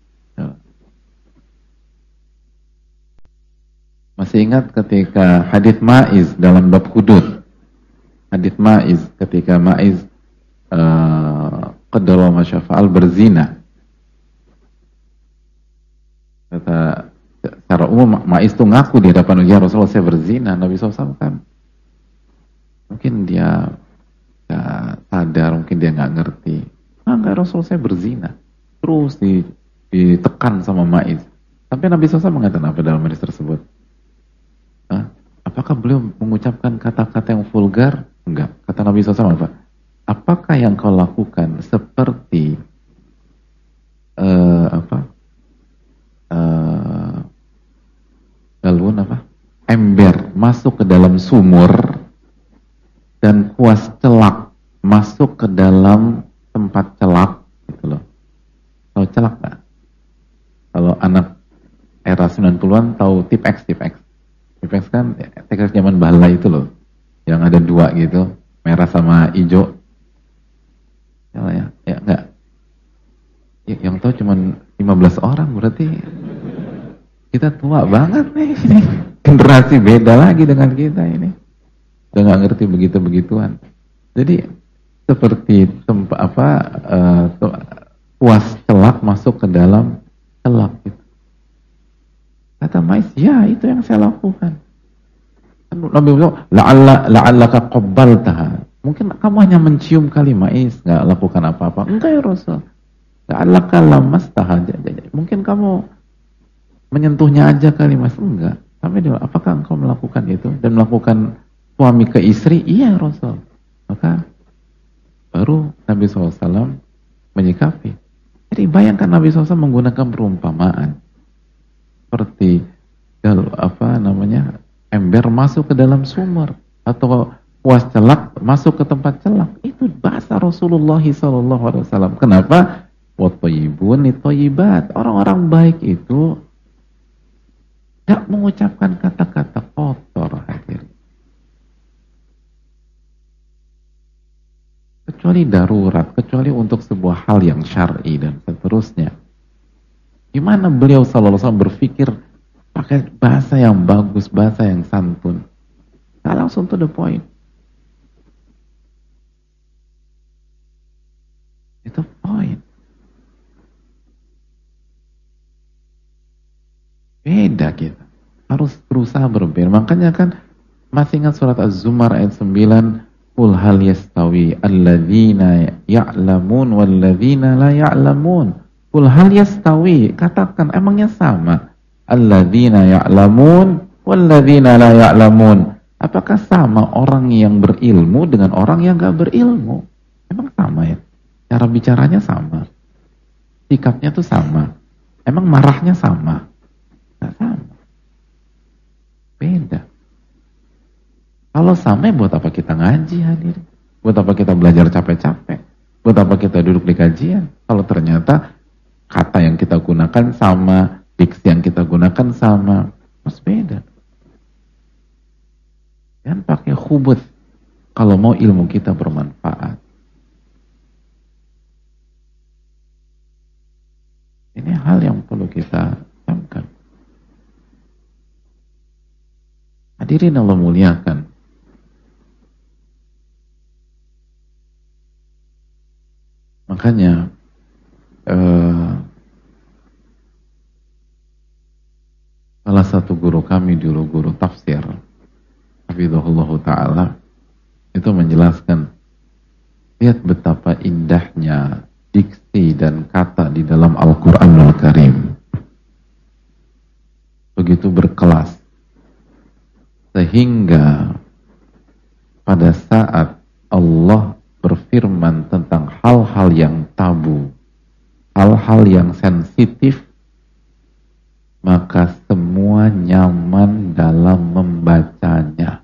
Masih ingat ketika hadits Ma'iz dalam bab hudud? Hadits Ma'iz ketika Ma'iz qaddara ma syafa'al berzina. Kata secara umum Ma'iz itu ngaku di hadapan ya Rasulullah saya berzina. Nabi SAW kan mungkin dia gak sadar, mungkin dia gak ngerti. Enggak, Rasulullah saya berzina. Terus ditekan sama Ma'iz. Sampai Nabi SAW mengatakan apa dalam hadis tersebut? Apakah beliau mengucapkan kata-kata yang vulgar? Enggak. Kata Nabi SAW apa? Apakah yang kau lakukan seperti galun ember masuk ke dalam sumur dan kuas celak masuk ke dalam tempat celak gitu loh. Tahu celak nggak? Kalau anak era 90-an tahu tip X kan teknik zaman bala itu loh, yang ada dua gitu, merah sama hijau. Ya enggak. Ya, yang tahu cuma 15 orang, berarti kita tua banget nih. Generasi beda lagi dengan kita ini. Udah nggak ngerti begitu-begituan. Jadi seperti kuas celak masuk ke dalam celak gitu. Kata Ma'iz, ya itu yang saya lakukan. Nabi bilang, la'allaka qabbaltaha. Mungkin kamu hanya mencium kali Ma'iz, nggak lakukan apa-apa. Enggak ya Rasul. La'allaka lamastaha. Mungkin kamu menyentuhnya aja kali Mas. Enggak. Sampai dia, apakah engkau melakukan itu dan melakukan suami ke istri, iya Rasul. Maka baru Nabi SAW menyikapi. Jadi bayangkan Nabi SAW menggunakan perumpamaan seperti ember masuk ke dalam sumur atau kuas celak masuk ke tempat celak. Itu bahasa Rasulullah SAW. Kenapa? Wat-thayyibun lit-thayyibat. Orang-orang baik itu tidak mengucapkan kata-kata kotor, hadirin. Kecuali darurat, kecuali untuk sebuah hal yang syar'i dan seterusnya. Gimana beliau sallallahu alaihi wasallam berpikir pakai bahasa yang bagus, bahasa yang santun. Nah, langsung to the point. Itu point. Beda kita. Harus berusaha berbeda. Makanya kan masih ingat surat Az-Zumar ayat 9, qul hal yastawi alladzina ya'lamun walladzina la ya'lamun. Qul hal yastawi, katakan emangnya sama alladzina ya'lamun walladzina la ya'lamun. Apakah sama orang yang berilmu dengan orang yang enggak berilmu? Emang sama ya? Cara bicaranya sama. Sikapnya tuh sama. Emang marahnya sama? Enggak sama. Beda. Kalau sama, buat apa kita ngaji, hadirin? Buat apa kita belajar capek-capek? Buat apa kita duduk di kajian? Kalau ternyata kata yang kita gunakan sama, diksi yang kita gunakan sama, mas beda. Jangan pakai khubut kalau mau ilmu kita bermanfaat. Ini hal yang perlu kita camkan. Hadirin Allah muliakan. Makanya salah satu guru kami dulu, guru tafsir, hafizahullah ta'ala, itu menjelaskan, lihat betapa indahnya diksi dan kata di dalam Al-Quranul Karim. Begitu berkelas. Sehingga pada saat Allah berfirman tentang hal-hal yang tabu, hal-hal yang sensitif, maka semua nyaman dalam membacanya.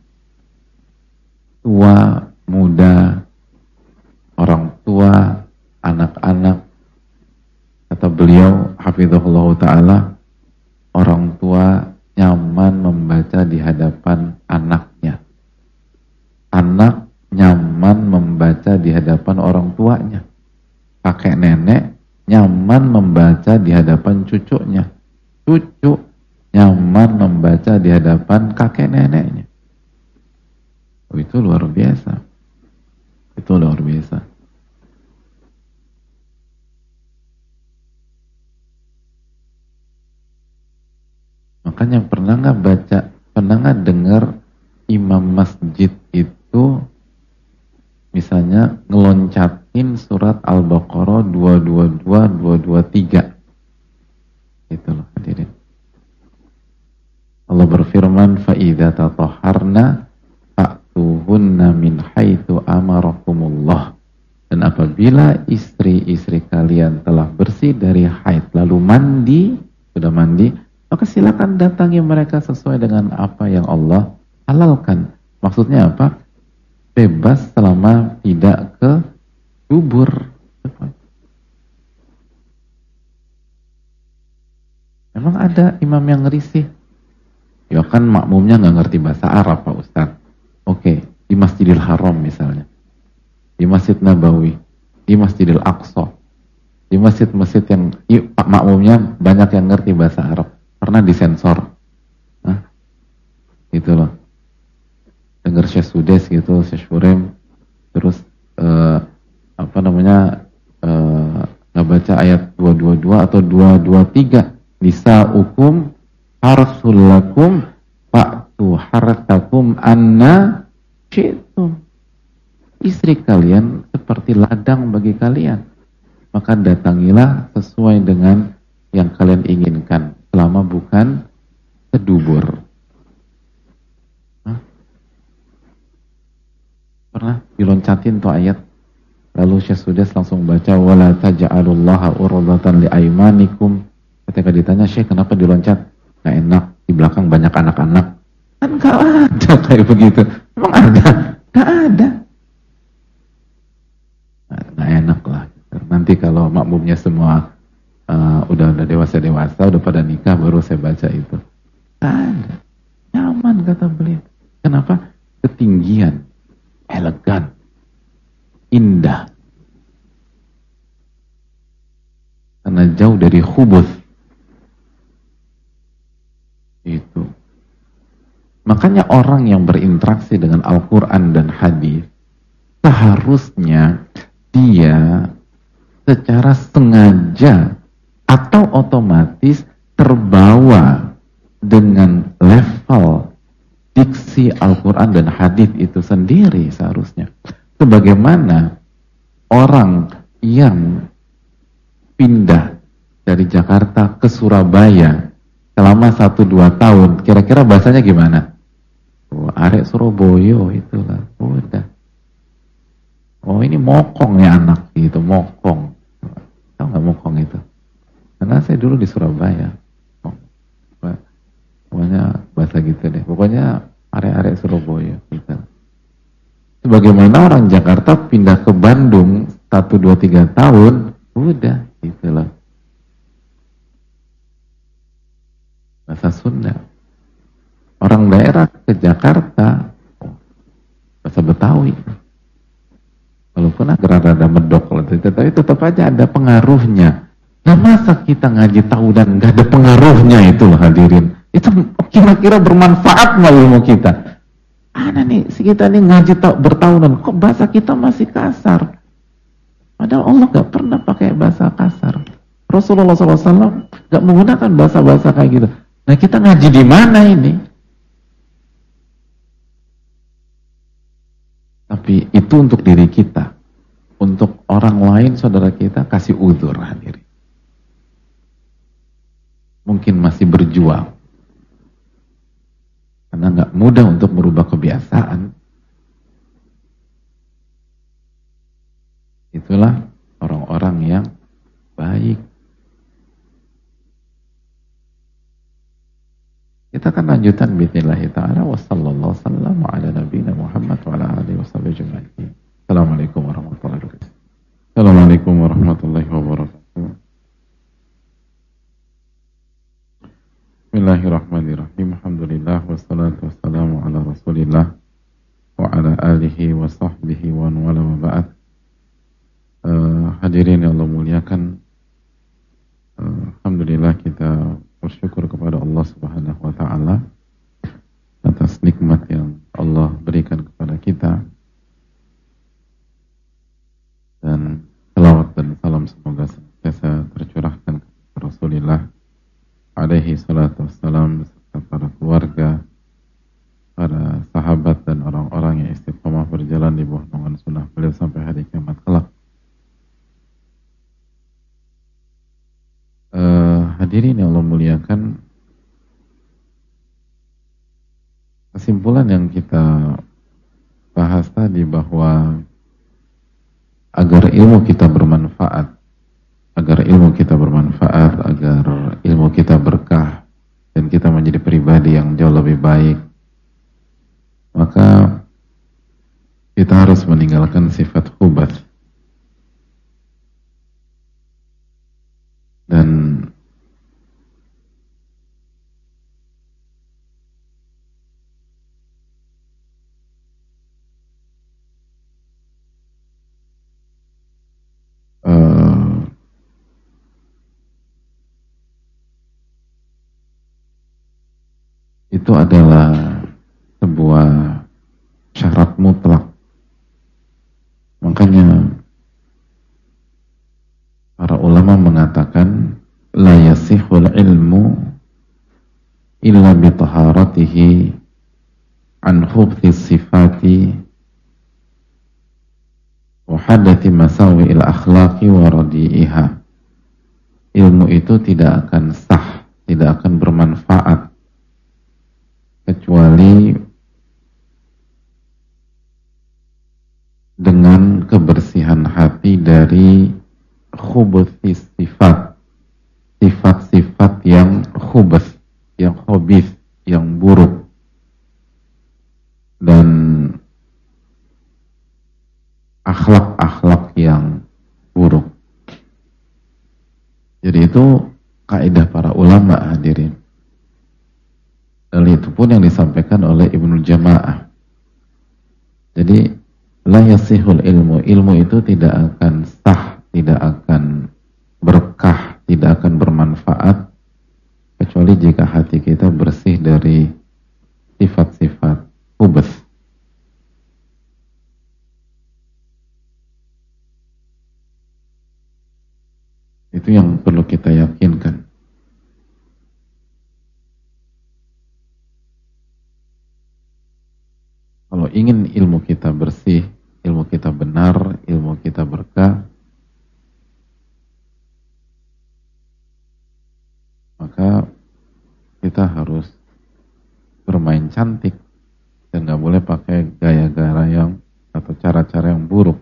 Tua, muda, orang tua, anak-anak. Kata beliau, hafizahullah ta'ala, orang tua nyaman membaca di hadapan anaknya. Anak nyaman membaca di hadapan orang tuanya. Kakek nenek nyaman membaca di hadapan cucunya. Cucu nyaman membaca di hadapan kakek neneknya. Oh, itu luar biasa. Itu luar biasa. Makanya pernah nggak dengar imam masjid itu misalnya ngeloncatin surat Al-Baqarah 222, 223. Gitu loh, hadirin. Allah berfirman, فَإِذَا تَطَهَّرْنَا فَأْتُوهُنَّ مِنْ حَيْثُ أَمَرَكُمُ اللَّهُ. Dan apabila istri-istri kalian telah bersih dari haid, lalu sudah mandi, maka silakan datangi mereka sesuai dengan apa yang Allah halalkan. Maksudnya apa? Bebas selama tidak ke dubur. Memang ada imam yang risih. Ya kan makmumnya nggak ngerti bahasa Arab, Pak Ustaz. Oke, di Masjidil Haram misalnya, di Masjid Nabawi, di Masjidil Aqsa, di masjid-masjid yang makmumnya banyak yang ngerti bahasa Arab, karena disensor. Gitu loh. Dengar Syekh Sudes gitu, Syekh Shurem, terus nggak baca ayat 222 atau 223, nisaukum harsul lakum fa'tu harthakum anna syi'tum. Istri kalian seperti ladang bagi kalian, maka datangilah sesuai dengan yang kalian inginkan selama bukan kedubur. diloncatin tuh ayat. Lalu Syekh Sudes langsung baca wala taj'alullaha urdatan liaimanikum. Ketika ditanya, Syekh kenapa diloncat? Nggak enak, di belakang banyak anak-anak. Kan nggak ada kayak begitu. Emang ada? Nggak ada. Nggak enak lah. Nanti kalau makmumnya semua udah dewasa, udah pada nikah, baru saya baca itu. Nggak ada. Nyaman kata beliau. Kenapa? Ketinggian, elegan, indah. Karena jauh dari khubuth. Itu. Makanya orang yang berinteraksi dengan Al-Quran dan hadis seharusnya dia secara sengaja atau otomatis terbawa dengan level diksi Al-Quran dan hadis itu sendiri seharusnya. Sebagaimana orang yang pindah dari Jakarta ke Surabaya selama 1-2 tahun, kira-kira bahasanya gimana? Oh, arek Surabaya itulah, udah. Oh ini mokong ya anak gitu, mokong. Tahu nggak mokong itu? Karena saya dulu di Surabaya. Pokoknya bahasa gitu deh. Pokoknya arek-arek Surabaya gitu. Sebagaimana orang Jakarta pindah ke Bandung 1-2-3 tahun, udah gitu loh. Bahasa Sunda. Orang daerah ke Jakarta, bahasa Betawi. Walaupun agak rada medok, tapi tetap aja ada pengaruhnya. Nah masa kita ngaji tahunan gak ada pengaruhnya itu loh hadirin. Itu kira-kira bermanfaat nggak ilmu kita? Ada nih, kita nih ngaji bertahunan, kok bahasa kita masih kasar? Padahal Allah gak pernah pakai bahasa kasar. Rasulullah SAW gak menggunakan bahasa-bahasa kayak gitu. Nah kita ngaji di mana ini? Tapi itu untuk diri kita. Untuk orang lain, saudara kita, kasih uzur hadirin. Mungkin masih berjuang. Karena nggak mudah untuk merubah kebiasaan. Itulah orang-orang yang baik. Kita akan lanjutan bismillahi ta'ala wa sallallahu sallam ala nabiyina Muhammad wa ala alihi wa sahbihi ajma'in. Assalamualaikum warahmatullahi wabarakatuh. Assalamualaikum warahmatullahi wabarakatuh. Bismillahirrahmanirrahim. Alhamdulillah wassalatu wassalamu ala Rasulillah wa ala alihi wa sahbihi wa wala wa ba'd. Hadirin yang Allah muliakan, alhamdulillah kita bersyukur kepada Allah Subhanahu wa taala atas nikmat yang Allah berikan kepada kita. Dan selawat dan salam semoga senantiasa tercurahkan kepada Rasulullah alaihi salatu wassalam beserta para keluarga, para sahabat dan orang-orang yang istiqomah berjalan di bawah naungan sunnah beliau sampai hari kiamat kelak. Hadirin yang Allah muliakan, kesimpulan yang kita bahas tadi bahwa agar ilmu kita bermanfaat, agar ilmu kita berkah dan kita menjadi pribadi yang jauh lebih baik, maka kita harus meninggalkan sifat khubath. Dan itu adalah sebuah syarat mutlak. Makanya para ulama mengatakan la yasihul ilmu illa bi taharatihi an khubthi sifati wa hadathi masawi'il akhlaqi wa radi'iha. Ilmu itu tidak akan sah, tidak akan bermanfaat kecuali dengan akhlak-akhlak yang buruk. Jadi itu kaidah para ulama, hadirin. Dan itu pun yang disampaikan oleh Ibnu Jamaah. Jadi la yasihul ilmu, ilmu itu tidak akan sah, tidak akan berkah, tidak akan bermanfaat kecuali jika hati kita bersih dari sifat-sifat khubats. Itu yang perlu kita yakinkan. Kalau ingin ilmu kita bersih, ilmu kita benar, ilmu kita berkah, maka kita harus bermain cantik dan nggak boleh pakai gaya-gaya yang atau cara-cara yang buruk.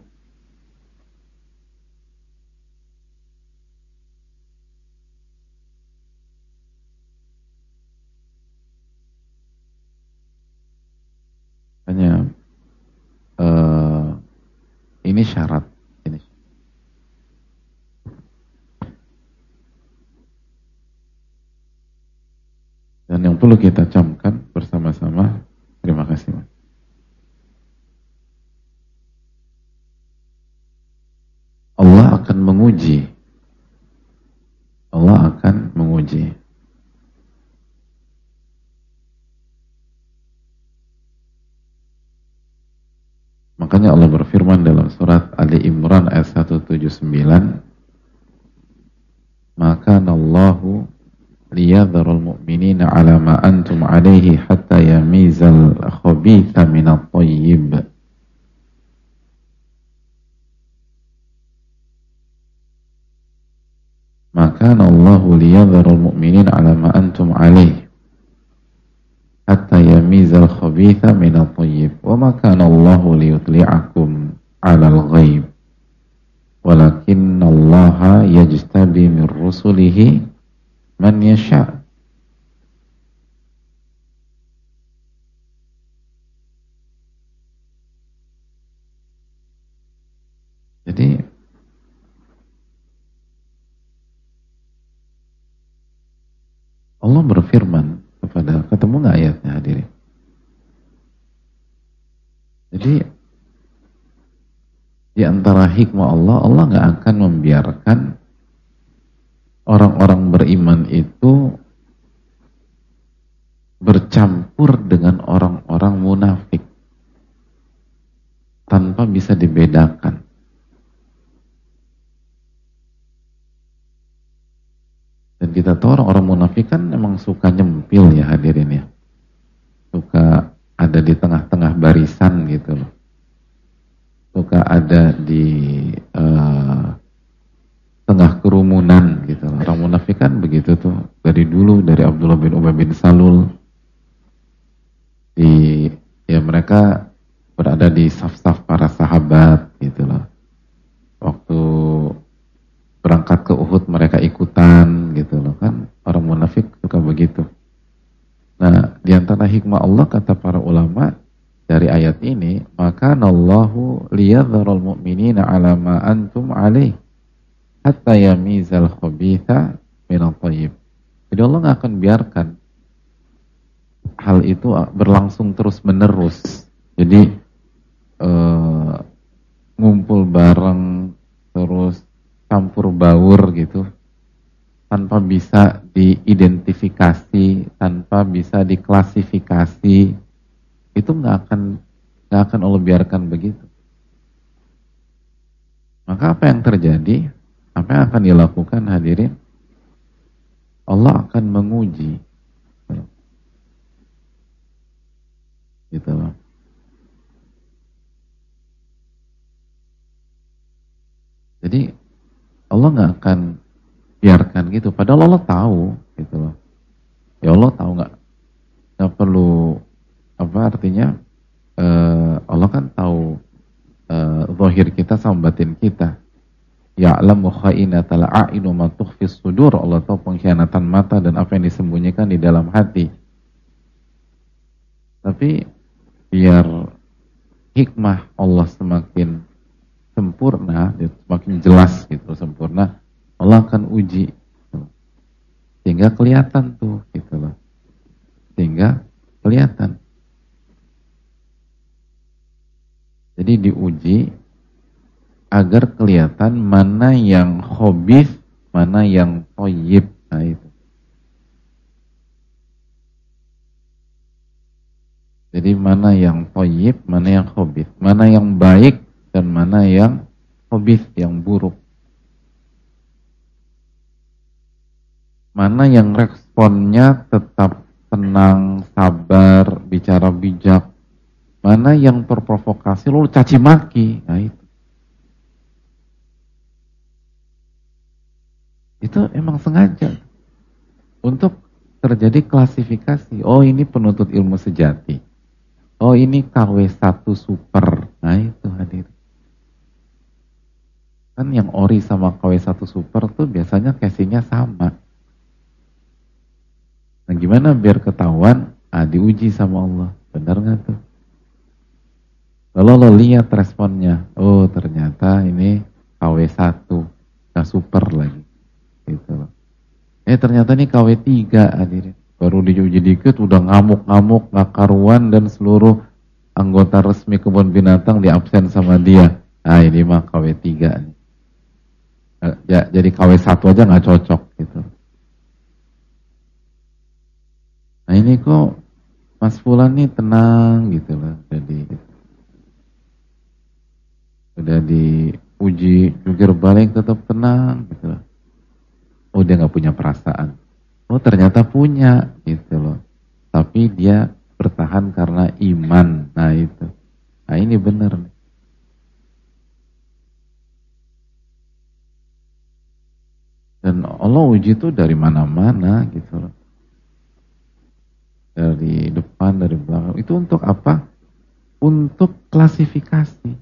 Hanya ini syarat. Dan yang perlu kita camkan bersama-sama. Terima kasih, Mas. Allah akan menguji. Allah akan menguji. Makanya Allah berfirman dalam surat Ali Imran ayat 179, maka Allahu liyadharul mu'minina ala ma antum alaihi hatta yamizal khabitha minat thayyib. Maka Allahu liyadharul mu'minina ala ma antum alaihi hatta yamizal khabitha minat thayyib. Wa ma kana Allahu liyutli'akum 'alal ghaib walakinna Allaha yajtabi min rusulihi man yasha'. Jadi Allah berfirman kepada, ketemu nggak ayatnya hadirin? Jadi di antara hikmah Allah, Allah nggak akan membiarkan orang-orang beriman itu bercampur dengan orang-orang munafik tanpa bisa dibedakan. Dan kita tahu orang-orang munafik kan memang suka nyempil ya hadirin ya. Suka ada di tengah-tengah barisan gitu loh. Suka ada di tengah kerumunan gitu loh. Orang munafik kan begitu tuh. Dari dulu, dari Abdullah bin Ubay bin Salul. Ya mereka berada di saf-saf para sahabat gitu loh. Waktu berangkat ke Uhud mereka ikutan gitu loh kan, orang munafik suka begitu. Nah, di antara hikmah Allah kata para ulama dari ayat ini, maka Allahu liyadharul mu'minina 'ala ma antum 'alaih hatta yamizal khabitha minat thayyib. Jadi Allah nggak akan biarkan hal itu berlangsung terus menerus. Jadi ngumpul bareng terus campur baur gitu, tanpa bisa diidentifikasi, tanpa bisa diklasifikasi, itu nggak akan Allah biarkan begitu. Maka apa yang terjadi? Apa yang akan dilakukan hadirin? Allah akan menguji, gitu loh. Jadi Allah nggak akan biarkan gitu. Padahal Allah tahu, gitu loh. Ya Allah tahu nggak perlu apa artinya? Allah kan tahu zahir kita sama batin kita. Ya'lamu kha'inatal a'yun wa ma tukhfis sudur. Allah tahu pengkhianatan mata dan apa yang disembunyikan di dalam hati. Tapi biar hikmah Allah semakin sempurna, semakin jelas gitu, sempurna, Allah akan uji gitu. Sehingga kelihatan tuh gitu loh. Sehingga kelihatan. Jadi diuji agar kelihatan mana yang khabith, mana yang thayyib. Nah itu. Jadi mana yang thayyib, mana yang khabith, mana yang baik dan mana yang khabith, yang buruk. Mana yang responnya tetap tenang, sabar, bicara bijak. Mana yang terprovokasi lalu caci maki. Nah itu. Itu emang sengaja untuk terjadi klasifikasi. Oh, ini penuntut ilmu sejati. Oh, ini KW1 super. Nah itu hadir. Kan yang ori sama KW1 super tuh biasanya casingnya sama. Nah gimana biar ketahuan? Diuji sama Allah. Benar nggak tuh? Lalu lo lihat responnya. Oh ternyata ini KW1. Nah super lagi. Gitu. Ternyata ini KW3 hadirin. Baru diuji dikit udah ngamuk-ngamuk, gak karuan, dan seluruh anggota resmi kebun binatang diabsen sama dia. Nah ini mah KW3 nih. Jadi KW1 aja gak cocok gitu. Nah ini kok Mas Fulan nih tenang gitu loh. Jadi udah diuji jungkir balik tetap tenang gitu loh. Oh dia gak punya perasaan. Oh ternyata punya gitu loh. Tapi dia bertahan karena iman. Nah itu. Nah ini benar nih. Dan Allah uji itu dari mana-mana gitu loh. Dari depan, dari belakang. Itu untuk apa? Untuk klasifikasi.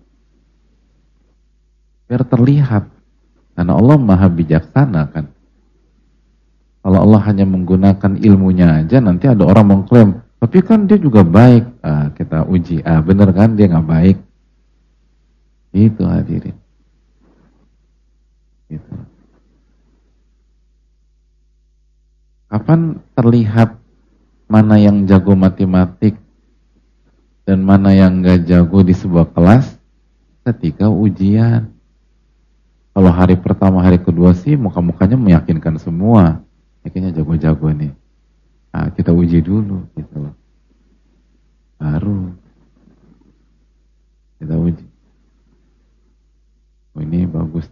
Biar terlihat. Karena Allah maha bijaksana kan. Kalau Allah hanya menggunakan ilmunya aja, nanti ada orang mengklaim, tapi kan dia juga baik. Kita uji, bener kan dia nggak baik. Itu hadirin. Gitu. Kapan terlihat mana yang jago matematik dan mana yang nggak jago di sebuah kelas? Ketika ujian. Kalau hari pertama, hari kedua sih muka-mukanya meyakinkan semua. Kayaknya jago-jago nih. Kita uji dulu gitu loh. Baru kita uji. Oh ini bagus.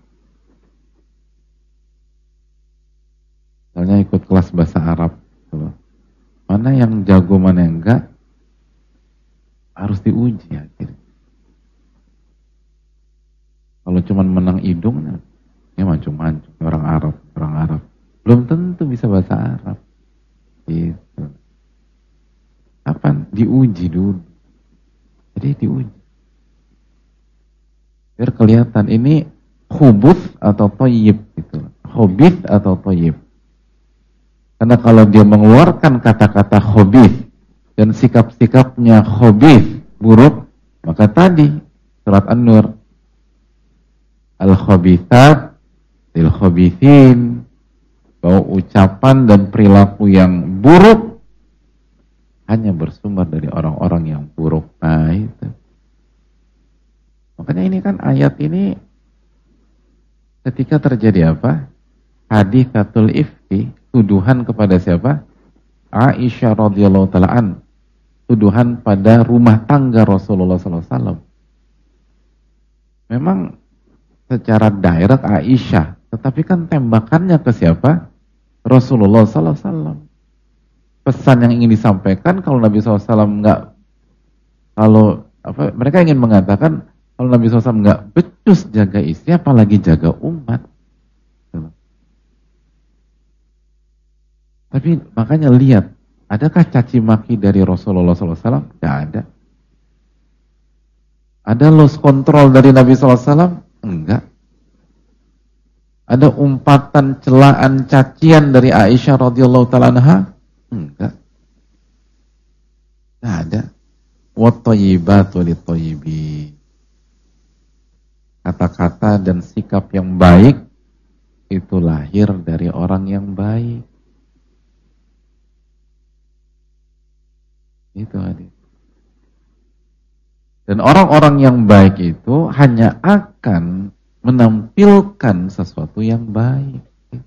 Misalnya ikut kelas bahasa Arab gitu loh. Mana yang jago, mana yang enggak, harus diuji akhirnya. Kalau cuma menang hidungnya, ya mancung-mancung orang Arab. Belum tentu bisa bahasa Arab. Gitu. Kapan? Diuji dulu. Jadi diuji. Biar kelihatan ini khubuth atau thayyib gitu. Khabith atau thayyib. Karena kalau dia mengeluarkan kata-kata khabith dan sikap-sikapnya khabith, buruk, maka tadi surat An-Nur, al-khabithat lil khabithin, bahwa ucapan dan perilaku yang buruk hanya bersumber dari orang-orang yang buruk. Nah itu. Makanya ini kan ayat ini ketika terjadi apa? Haditsatul ifki, tuduhan kepada siapa? Aisyah radhiyallahu taala an. Tuduhan pada rumah tangga Rasulullah SAW. Memang secara direct Aisyah, tetapi kan tembakannya ke siapa? Rasulullah SAW. Pesan yang ingin disampaikan kalau Nabi SAW mereka ingin mengatakan kalau Nabi SAW nggak becus jaga istri, apalagi jaga umat. Tapi makanya lihat, adakah caci maki dari Rasulullah SAW? Tidak ada. Ada loss control dari Nabi SAW? Enggak. Ada umpatan, celaan, cacian dari Aisyah radhiyallahu taala anha? Enggak. Enggak ada. Wat-thayyibatu lit-thayyibin. kata-kata dan sikap yang baik itu lahir dari orang yang baik. Itu adik. Dan orang-orang yang baik itu hanya akan menampilkan sesuatu yang baik.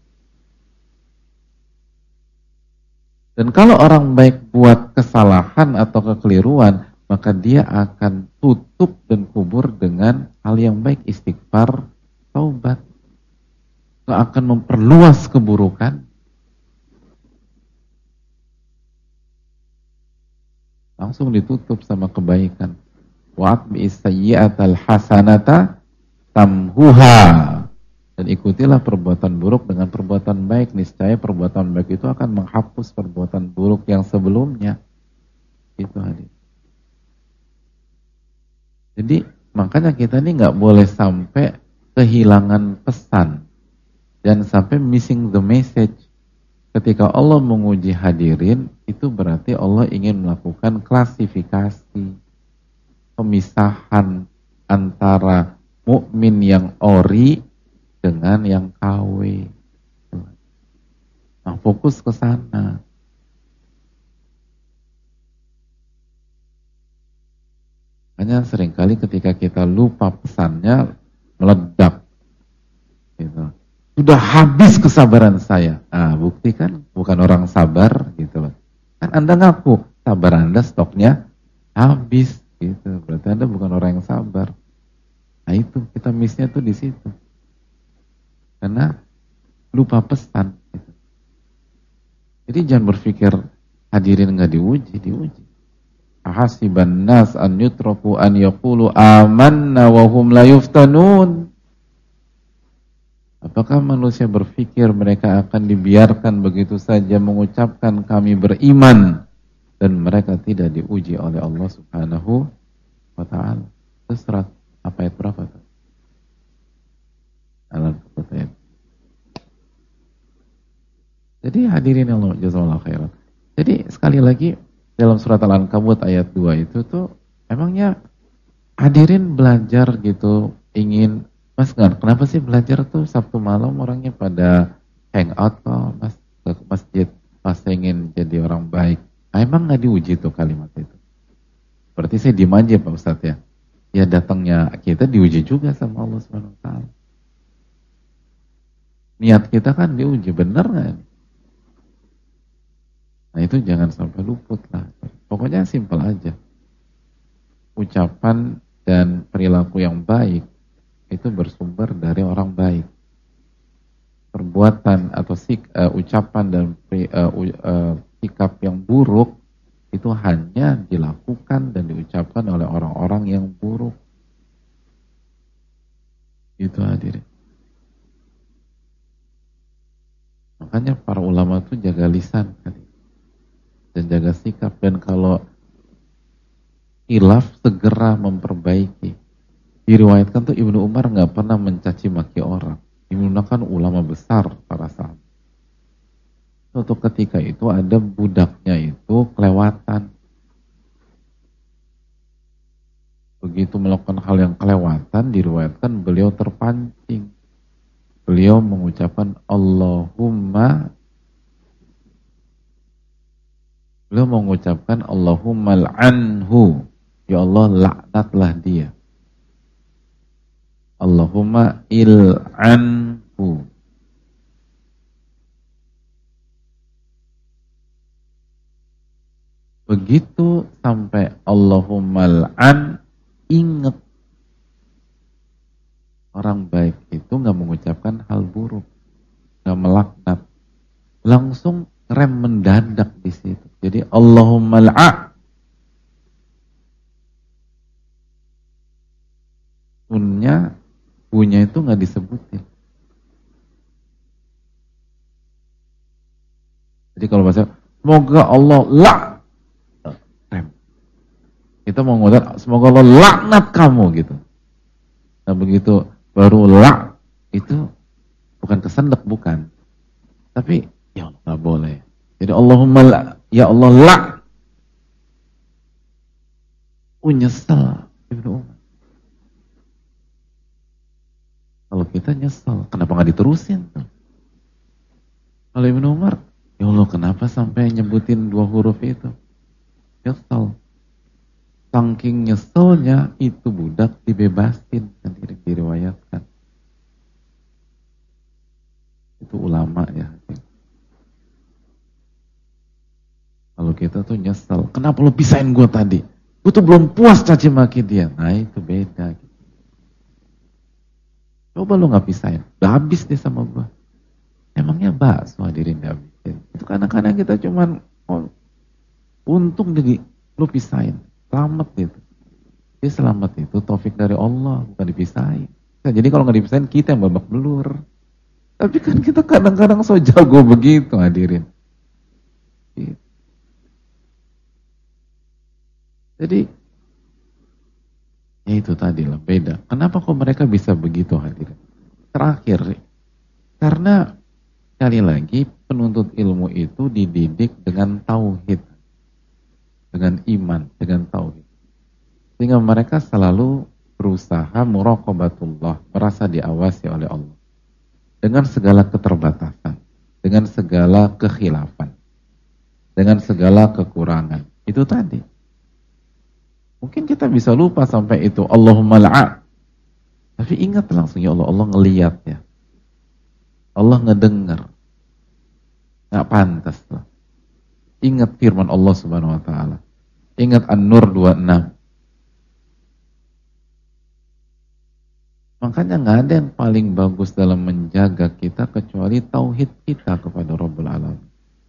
Dan kalau orang baik buat kesalahan atau kekeliruan, maka dia akan tutup dan kubur dengan hal yang baik, istighfar, taubat. Nggak akan memperluas keburukan. Langsung ditutup sama kebaikan. Wa'atbi'is sayyi'atal hasanata tamhuha. Dan ikutilah perbuatan buruk dengan perbuatan baik. Niscaya perbuatan baik itu akan menghapus perbuatan buruk yang sebelumnya. Itu adik. Jadi makanya kita ini nggak boleh sampai kehilangan pesan. Jangan sampai missing the message. Ketika Allah menguji hadirin, itu berarti Allah ingin melakukan klasifikasi, pemisahan antara mukmin yang ori dengan yang KW. Nah, fokus ke sana. Makanya seringkali ketika kita lupa pesannya meledak. Gitu. Sudah habis kesabaran saya. Nah, bukti kan bukan orang sabar gitu loh. Kan Anda ngaku sabar Anda stoknya habis gitu. Berarti Anda bukan orang yang sabar. Nah, itu kita missnya tuh di situ. Karena lupa pesan gitu. Jadi jangan berpikir hadirin enggak diuji, diuji. Ahasiban nas an yutraku an yaqulu amanna wa hum la yuftanun. Apakah manusia berpikir mereka akan dibiarkan begitu saja mengucapkan kami beriman dan mereka tidak diuji oleh Allah Subhanahu wa ta'ala? Itu surat apa ayat berapa tuh? Al-Qur'an. Jadi hadirin Allah jazakallahu khairan. Jadi sekali lagi dalam surat Al-Ankabut ayat 2 itu tuh emangnya hadirin belajar gitu ingin Mas nggak, kenapa sih belajar tuh Sabtu malam orangnya pada hangout kok Mas ke masjid pas ingin jadi orang baik. Nah, emang nggak diuji tuh kalimat itu? Berarti saya diem aja Pak Ustadz ya. Ya datangnya kita diuji juga sama Allah Subhanahu wa ta'ala. Niat kita kan diuji, benar nggak? Nah itu jangan sampai luput lah. Pokoknya simpel aja. Ucapan dan perilaku yang baik itu bersumber dari orang baik. Perbuatan atau ucapan dan sikap yang buruk itu hanya dilakukan dan diucapkan oleh orang-orang yang buruk. Itu hadirin. Makanya para ulama itu jaga lisan dan jaga sikap, dan kalau khilaf segera memperbaiki. Diriwayatkan tuh Ibnu Umar nggak pernah mencaci maki orang. Ibnu Umar kan ulama besar para sahabat. Suatu ketika itu ada budaknya itu kelewatan. Begitu melakukan hal yang kelewatan, diriwayatkan beliau terpancing. Beliau mengucapkan Allahumma al'anhu. Ya Allah, laknatlah dia. Allahumma il'anhu. Begitu sampai Allahumma al'an, ingat. Orang baik itu gak mengucapkan hal buruk, gak melaknat, langsung rem mendadak di situ. Jadi Allahumma al'a, punya itu gak disebutin. Jadi kalau bahasa semoga Allah rem. Kita mau ngomong semoga Allah laknat kamu gitu. Nah begitu baru itu bukan kesendak, bukan. Tapi ya Allah gak boleh. Jadi Allahumma ya Allah nyesel Ibnu Umar. kita nyesel. Kenapa nggak diterusin tuh? Kalau Ibnu Umar, ya Allah kenapa sampai nyebutin 2 huruf itu? Nyesel. Saking nyeselnya itu budak dibebasin, kan diriwayatkan. Itu ulama ya. Kalau kita tuh nyesel, kenapa lo pisahin gue tadi? Gue tuh belum puas caci maki dia. Nah itu beda. Coba lo gak pisahin, udah habis deh sama gue. Emangnya bakso hadirin dihabisin? Itu kadang-kadang kita cuman untung deh lo pisahin, selamat gitu. Dia selamat itu taufik dari Allah, bukan dipisahin. Nah, jadi kalau gak dipisahin kita yang babak belur. Tapi kan kita kadang-kadang so jago begitu hadirin. Gitu. Jadi ya itu tadi lah, beda. Kenapa kok mereka bisa begitu hadirin? Terakhir, karena sekali lagi penuntut ilmu itu dididik dengan tauhid, dengan iman, dengan tauhid. Sehingga mereka selalu berusaha muraqabatullah, merasa diawasi oleh Allah. Dengan segala keterbatasan, dengan segala kekhilafan, dengan segala kekurangan. Itu tadi. Mungkin kita bisa lupa sampai itu Allahumma la'a. Tapi ingat langsung ya Allah, Allah ngeliat ya. Allah ngedengar. Nggak pantas lah. Ingat firman Allah Subhanahu wa taala. Ingat An-Nur 26. Makanya nggak ada yang paling bagus dalam menjaga kita kecuali tauhid kita kepada Rabbul Alamin.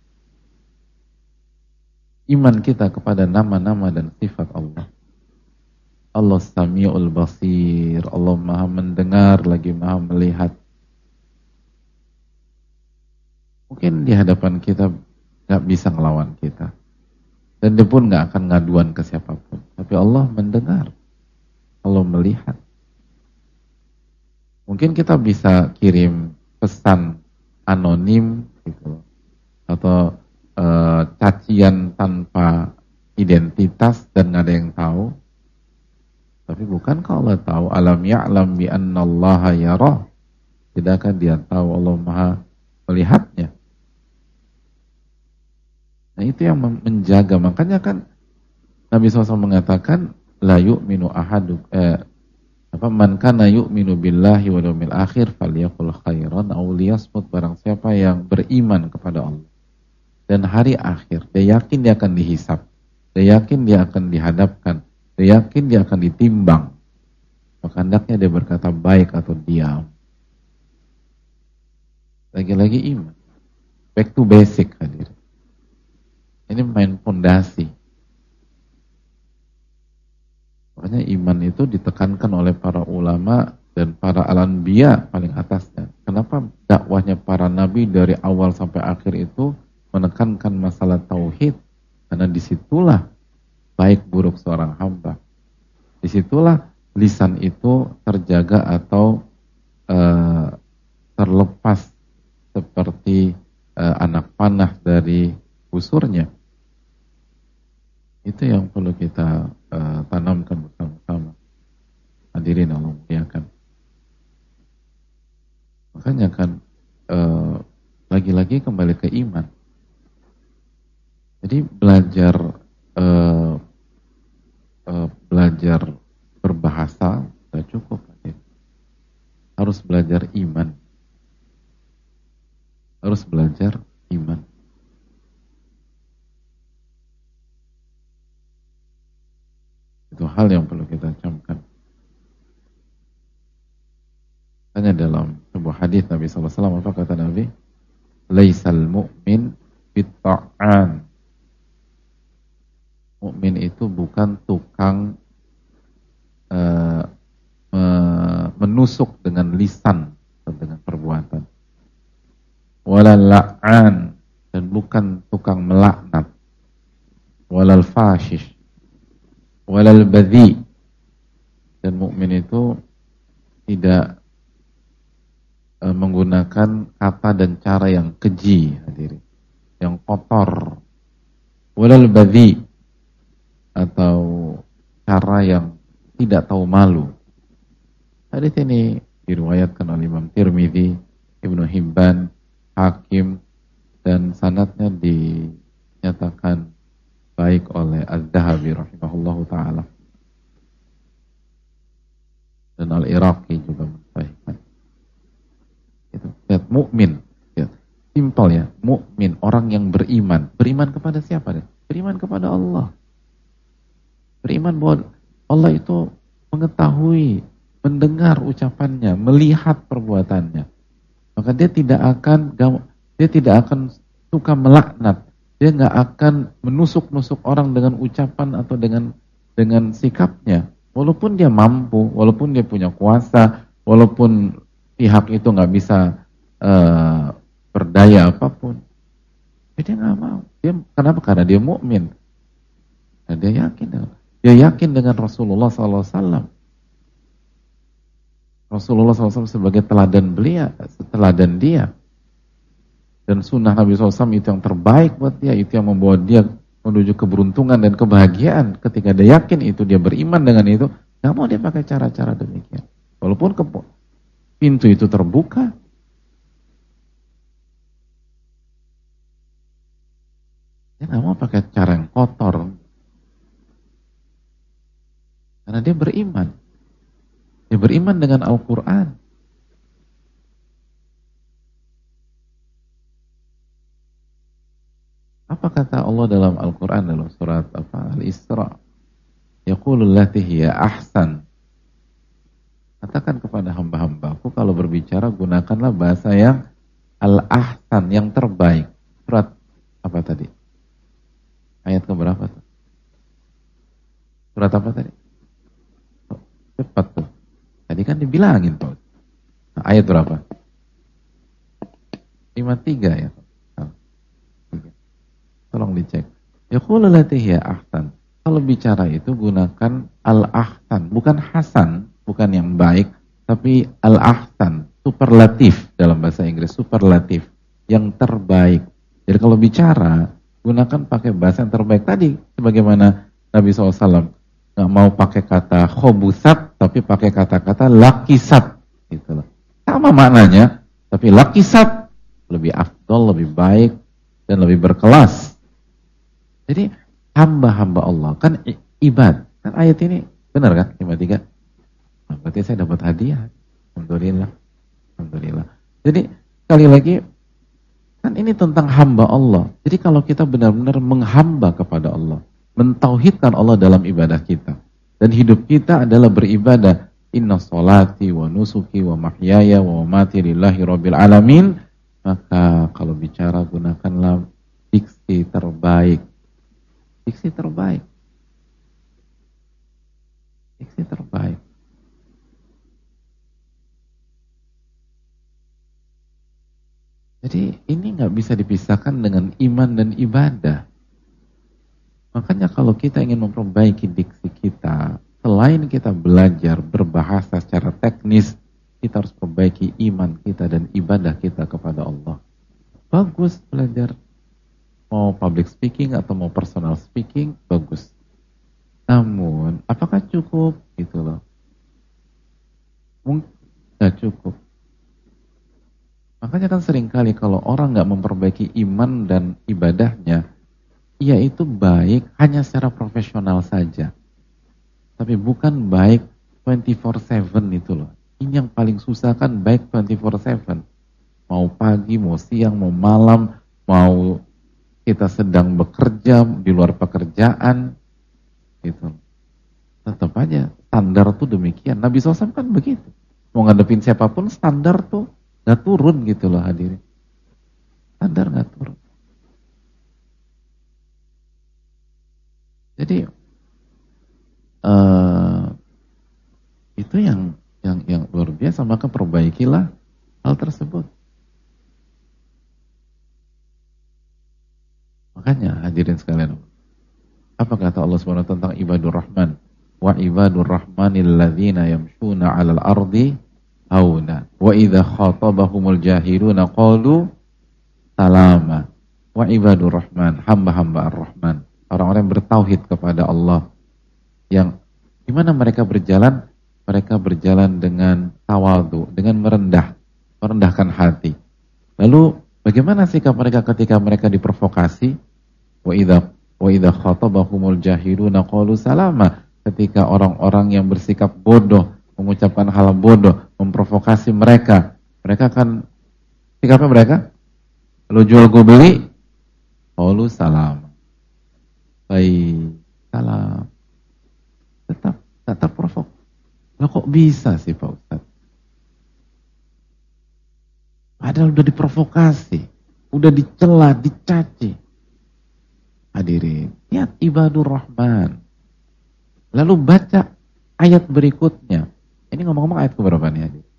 Iman kita kepada nama-nama dan sifat Allah. Allah Sami'ul Basir, Allah Maha mendengar lagi Maha melihat. Mungkin di hadapan kita gak bisa ngelawan kita, dan dia pun gak akan ngaduan ke siapapun. Tapi Allah mendengar, Allah melihat. Mungkin kita bisa kirim pesan anonim gitu, atau cacian tanpa identitas dan gak ada yang tahu. Tapi bukankah Allah tahu? Alam ya'lam bi annallaha yarah. Tidakkah dia tahu Allah Maha melihatnya? Nah itu yang menjaga. Makanya kan Nabi SAW mengatakan la yu'minu ahaduk man kana yu'minu billahi wal yawmil akhir falyaqul khairan aw liyasmut. Barang siapa yang beriman kepada Allah dan hari akhir, dia yakin dia akan dihisab, dia yakin dia akan dihadapkan, dia yakin dia akan ditimbang, maka hendaknya dia berkata baik atau diam. Lagi-lagi iman. Back to basic hadir. Ini main fondasi. Makanya iman itu ditekankan oleh para ulama dan para al-anbiya paling atasnya. Kenapa dakwahnya para nabi dari awal sampai akhir itu menekankan masalah tauhid? Karena disitulah baik buruk seorang hamba. Disitulah lisan itu terjaga atau terlepas seperti anak panah dari busurnya. Itu yang perlu kita tanamkan bersama-sama. Hadirin Allah muliakan. Makanya kan lagi-lagi kembali ke iman. Jadi belajar berbahasa tidak cukup. Harus belajar iman. Harus belajar iman. Itu hal yang perlu kita camkan. Hanya dalam sebuah hadis Nabi SAW, apa kata Nabi? Laisal mu'min bitta'an. Mukmin itu bukan tukang menusuk dengan lisan atau dengan perbuatan. Walal la'an, dan bukan tukang melaknat. Walal fashish, walal badhi. Dan mukmin itu tidak menggunakan kata dan cara yang keji, hadirin, yang kotor. Walal badhi, atau cara yang tidak tahu malu. Hadis ini diriwayatkan oleh Imam Tirmidzi, Ibnu Hibban, Hakim, dan sanadnya dinyatakan baik oleh Az-Zahabi rahimahullahu taala. Dan Al-Iraqi juga mensahihkan. Itu lihat mukmin, ya. Simpel ya, mukmin, orang yang beriman. Beriman kepada siapa deh? Beriman kepada Allah. Beriman bahwa Allah itu mengetahui, mendengar ucapannya, melihat perbuatannya. Maka dia tidak akan suka melaknat. Dia nggak akan menusuk-nusuk orang dengan ucapan atau dengan sikapnya. Walaupun dia mampu, walaupun dia punya kuasa, walaupun pihak itu nggak bisa berdaya apapun, dia nggak mau. Kenapa? Karena dia mukmin. Nah, dia yakin dengan Rasulullah SAW. Rasulullah SAW sebagai teladan dia. Dan sunnah Nabi SAW itu yang terbaik buat dia, itu yang membawa dia menuju keberuntungan dan kebahagiaan. Ketika dia yakin itu, dia beriman dengan itu, gak mau dia pakai cara-cara demikian. Walaupun pintu itu terbuka, dia gak mau pakai cara yang kotor. Karena dia beriman. Dia beriman dengan Al-Quran. Apa kata Allah dalam Al-Quran dalam surat Al-Isra? Yaqulul lati hiya ahsan. Katakan kepada hamba-hambaku kalau berbicara gunakanlah bahasa yang al-ahsan, yang terbaik. Surat apa tadi? Ayat keberapa tuh? Surat apa tadi? Cepat tuh. Tadi kan dibilangin tuh. Nah, ayat berapa? 53 ya. Tolong dicek. Yaqulul lati hiya ahsan. Kalau bicara itu gunakan al-ahsan, bukan hasan, bukan yang baik, tapi al-ahsan, superlatif dalam bahasa Inggris, superlatif, yang terbaik. Jadi kalau bicara gunakan pakai bahasa yang terbaik tadi, sebagaimana Nabi SAW nggak mau pakai kata khobusat, tapi pakai kata-kata lakisat, gitu loh. Sama maknanya, tapi lakisat lebih afdol, lebih baik, dan lebih berkelas. Jadi hamba-hamba Allah kan ibad. Kan ayat ini benar kan? 53. Nah, berarti saya dapat hadiah. Alhamdulillah. Alhamdulillah. Jadi sekali lagi kan ini tentang hamba Allah. Jadi kalau kita benar-benar menghamba kepada Allah, mentauhidkan Allah dalam ibadah kita, dan hidup kita adalah beribadah. Inna sholati wa nusuki wa mahyaya wa mamati lillahi rabbil alamin. Maka kalau bicara gunakanlah diksi terbaik. Diksi terbaik. Diksi terbaik. Jadi ini nggak bisa dipisahkan dengan iman dan ibadah. Makanya kalau kita ingin memperbaiki diksi kita, selain kita belajar berbahasa secara teknis, kita harus perbaiki iman kita dan ibadah kita kepada Allah. Bagus belajar. Mau public speaking atau mau personal speaking, bagus. Namun, apakah cukup? Gitu loh. Mungkin gak cukup. Makanya kan seringkali kalau orang gak memperbaiki iman dan ibadahnya, ia itu baik hanya secara profesional saja. Tapi bukan baik 24/7 itu loh. Ini yang paling susah kan, baik 24/7. Mau pagi, mau siang, mau malam, mau kita sedang bekerja di luar pekerjaan, gitu. Tetap aja standar tuh demikian. Nabi SAW kan begitu. Mau ngadepin siapapun standar tuh gak turun gitu loh hadirin. Standar gak turun. Jadi itu yang luar biasa. Maka perbaikilah hal tersebut. Makanya hadirin sekalian, apa kata Allah SWT tentang ibadur rahman? Wa ibadur rahmanil ladzina yamshuna 'alal ardi hauna wa idza khatabahumul jahiluna qalu salama. Wa ibadur rahman, hamba-hamba ar-Rahman, orang-orang yang bertauhid kepada Allah, yang dimana mereka berjalan mereka berjalan dengan tawadhu, dengan merendahkan hati. Lalu bagaimana sikap mereka ketika mereka diprovokasi? Wa idza khatabahumul jahiluna qalu salama. Ketika orang-orang yang bersikap bodoh mengucapkan hal bodoh, memprovokasi mereka akan sikapnya mereka, lo jual gue beli, qalu salam. Baik, salam. Tetap provok. Lah kok bisa sih Pak Ustaz? Padahal udah diprovokasi, udah dicela, dicaci. Hadirin, lihat ibadur rahman. Lalu baca ayat berikutnya. Ini ngomong-ngomong ayat keberapa nih hadir?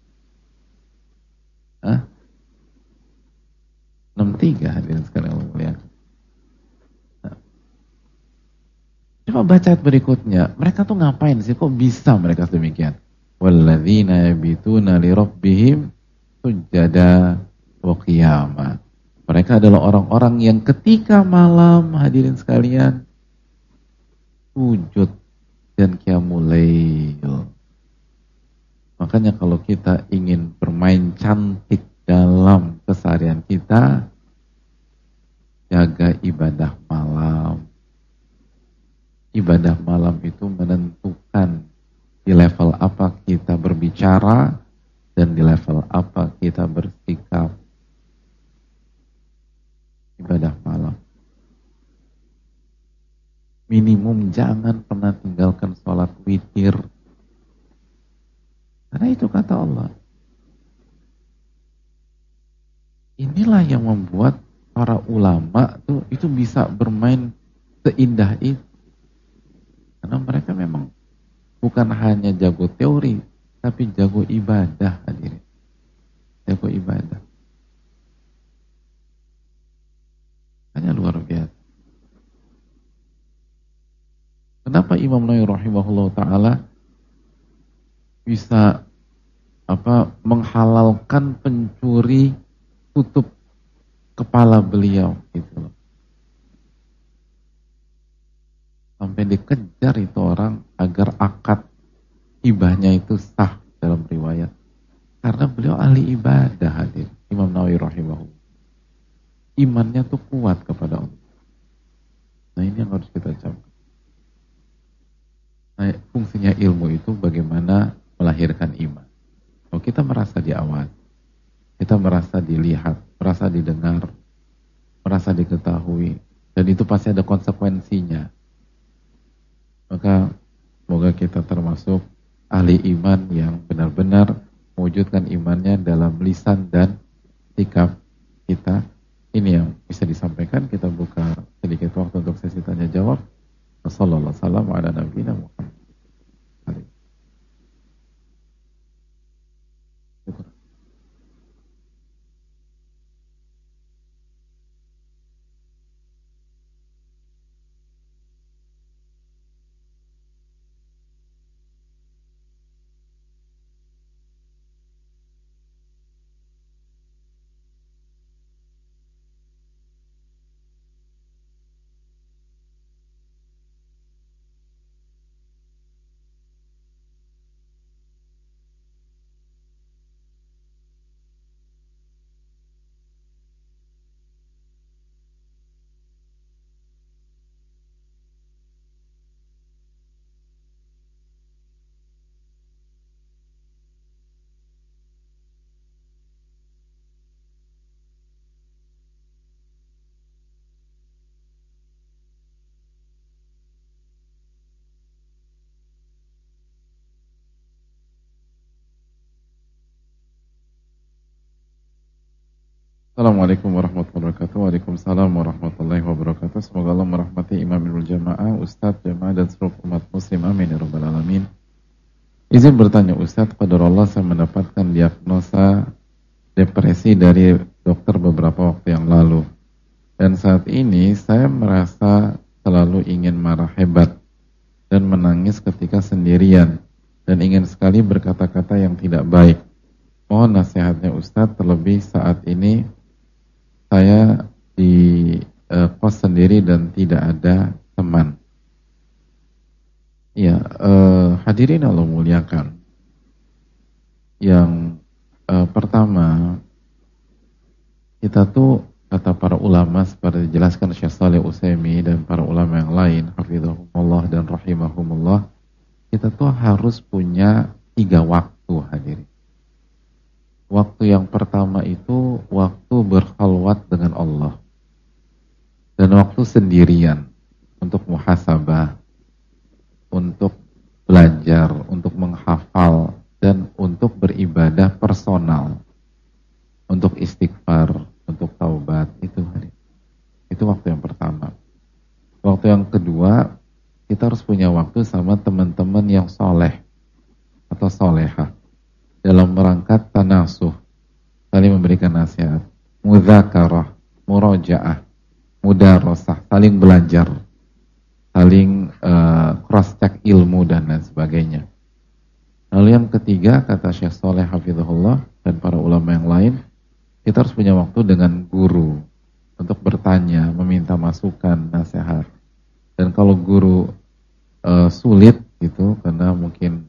63 hadirin sekalian Allah muliakan. Coba baca ayat berikutnya. Mereka tuh ngapain sih? Kok bisa mereka demikian? Walladzina yabituna li rabbihim sujada wa qiyama. Mereka adalah orang-orang yang ketika malam, hadirin sekalian, sujud dan qiyamul lail. Makanya kalau kita ingin bermain cantik dalam keseharian kita, jaga ibadah malam. Ibadah malam itu menentukan di level apa kita berbicara dan di level apa kita bersikap. Ibadah malam. Minimum jangan pernah tinggalkan sholat witir. Karena itu kata Allah. Inilah yang membuat para ulama tuh itu bisa bermain seindah itu. Karena mereka memang bukan hanya jago teori, tapi jago ibadah, hadirin. Jago ibadah. Hanya luar biasa. Kenapa Imam Nawawi rahimahullah ta'ala bisa menghalalkan pencuri tutup kepala beliau gitu loh. Sampai dikejar itu orang agar akad hibahnya itu sah dalam riwayat. Karena beliau ahli ibadah, hadir. Imam Nawawi rahimahullah. Imannya tuh kuat kepada Allah. Nah ini yang harus kita camkan. Nah, fungsinya ilmu itu bagaimana melahirkan iman. Kalau kita merasa diawasi, kita merasa dilihat, merasa didengar, merasa diketahui, dan itu pasti ada konsekuensinya. Maka semoga kita termasuk ahli iman yang benar-benar mewujudkan imannya dalam lisan dan sikap kita. Ini yang bisa disampaikan. Kita buka sedikit waktu untuk sesi tanya jawab. Wassallallahu wasallam ala nabiyina Muhammad. Assalamualaikum warahmatullahi wabarakatuh. Waalaikumsalam warahmatullahi wabarakatuh. Semoga Allah merahmati Imamul Jamaah, Ustadz, Jamaah dan seluruh umat muslim. Amin ya rabbal alamin. Izin bertanya Ustadz, qadarullah saya mendapatkan diagnosa depresi dari dokter beberapa waktu yang lalu. Dan saat ini saya merasa selalu ingin marah hebat dan menangis ketika sendirian dan ingin sekali berkata-kata yang tidak baik. Mohon nasihatnya Ustadz, terlebih saat ini saya di kos sendiri dan tidak ada teman. Ya, hadirin Allah muliakan. Yang pertama, kita tuh kata para ulama seperti dijelaskan Syekh Shalih Utsaimin dan para ulama yang lain, hafizahumullah dan rahimahumullah, kita tuh harus punya 3 waktu hadirin. Waktu yang pertama itu waktu berkhalwat dengan Allah. Dan waktu sendirian untuk muhasabah, untuk belajar, untuk menghafal, dan untuk beribadah personal. Untuk istighfar, untuk taubat, itu waktu yang pertama. Waktu yang kedua, kita harus punya waktu sama teman-teman yang soleh atau solehah dalam rangka tanasuh, saling memberikan nasihat, mudzakarah, murojaah, mudarosah, saling belajar, saling cross check ilmu dan lain sebagainya. Lalu yang ketiga, kata Syekh Shalih hafizahullah dan para ulama yang lain, kita harus punya waktu dengan guru untuk bertanya, meminta masukan, nasihat. Dan kalau guru sulit gitu, karena mungkin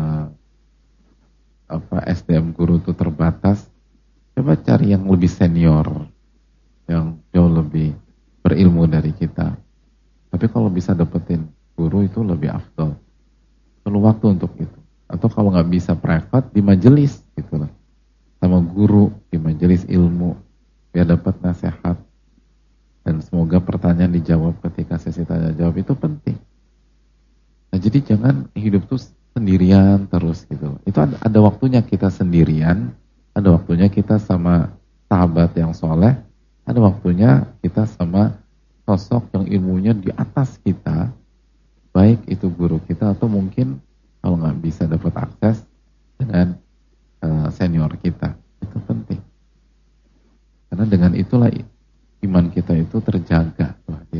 SDM guru itu terbatas, coba cari yang lebih senior, yang jauh lebih berilmu dari kita. Tapi kalau bisa dapetin guru itu lebih afdal. Perlu waktu untuk itu. Atau kalau nggak bisa private, di majelis gitu lah, sama guru di majelis ilmu, biar dapat nasihat. Dan semoga pertanyaan dijawab ketika sesi tanya jawab, itu penting. Nah, jadi jangan hidup tuh sendirian terus gitu. Itu ada waktunya kita sendirian, ada waktunya kita sama sahabat yang soleh, ada waktunya kita sama sosok yang ilmunya di atas kita, baik itu guru kita atau mungkin kalau nggak bisa dapat akses dengan senior kita. Itu penting. Karena dengan itulah iman kita itu terjaga.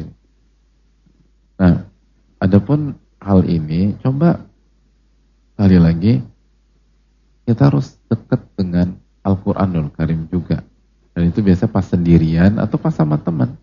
Nah, adapun hal ini, coba sekali lagi kita harus dekat dengan Al-Quranul Karim juga. Dan itu biasa pas sendirian atau pas sama teman.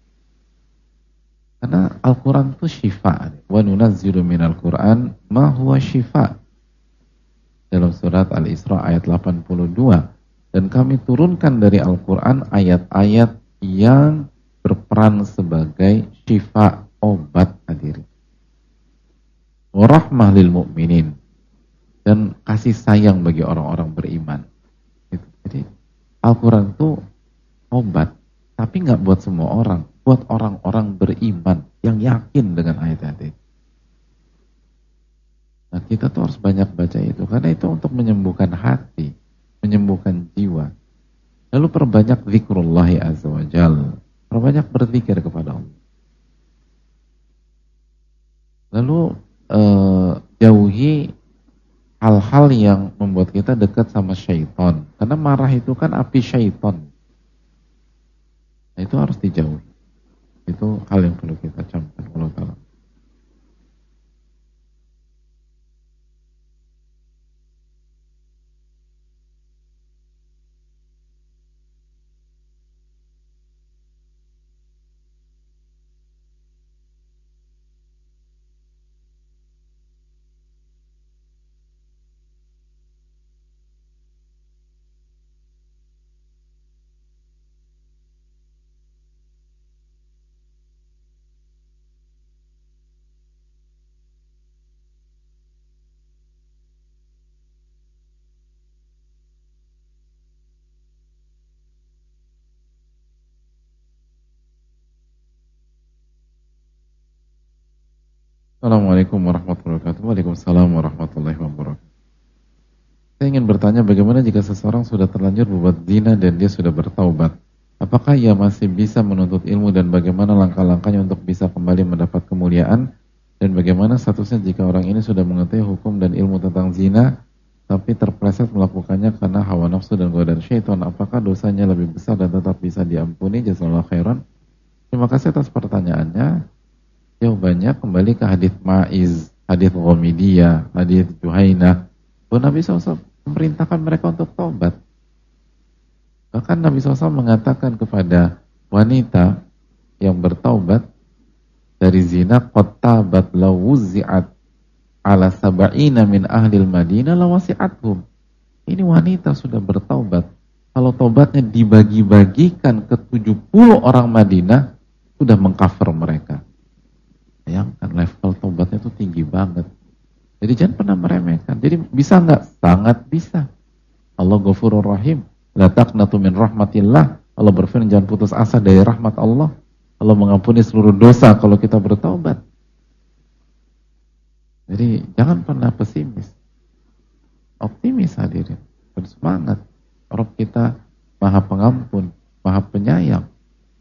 Karena Al-Quran itu syifa. Wa nunazzilu minal Quran ma huwa syifa. Dalam surat Al-Isra ayat 82. Dan kami turunkan dari Al-Quran ayat-ayat yang berperan sebagai syifa, obat hadirin. Wa rahmah lil mu'minin. Dan kasih sayang bagi orang-orang beriman. Jadi Al-Quran itu obat, tapi nggak buat semua orang, buat orang-orang beriman yang yakin dengan ayat-ayat itu. Nah, kita tuh harus banyak baca itu, karena itu untuk menyembuhkan hati, menyembuhkan jiwa. Lalu perbanyak zikrullahi azza wa jalla, perbanyak berzikir kepada Allah. Lalu jauhi hal-hal yang membuat kita dekat sama syaitan. Karena marah itu kan api syaitan. Nah, itu harus dijauhi. Itu hal yang perlu kita camkan. Allah Ta'ala. Assalamualaikum warahmatullahi wabarakatuh. Waalaikumsalam warahmatullahi wabarakatuh. Saya ingin bertanya, bagaimana jika seseorang sudah terlanjur berbuat zina dan dia sudah bertaubat? Apakah ia masih bisa menuntut ilmu dan bagaimana langkah-langkahnya untuk bisa kembali mendapat kemuliaan? Dan bagaimana statusnya jika orang ini sudah mengetahui hukum dan ilmu tentang zina tapi terpleset melakukannya karena hawa nafsu dan godaan syaitan? Apakah dosanya lebih besar dan tetap bisa diampuni? Jazakallahu khairan. Terima kasih atas pertanyaannya. Jawabannya kembali ke hadits Ma'iz, hadits Ghamidiyah, hadits Juhainah. Bahwa Nabi SAW memerintahkan mereka untuk taubat. Bahkan Nabi SAW mengatakan kepada wanita yang bertaubat dari zina, qad tabat law wuzi'at ala sab'ina min ahlil Madinah lawasi'athum. Ini wanita sudah bertaubat. Kalau taubatnya dibagi-bagikan ke 70 orang Madinah, sudah mengcover mereka. Bayangkan level taubatnya itu tinggi banget. Jadi jangan pernah meremehkan. Jadi bisa nggak? Sangat bisa. Allah Ghafurur Rahim. La taqnatu min rahmatillah. Allah berfirman jangan putus asa dari rahmat Allah. Allah mengampuni seluruh dosa kalau kita bertaubat. Jadi jangan pernah pesimis. Optimis hadirin. Bersemangat. Rabb kita Maha Pengampun, Maha Penyayang.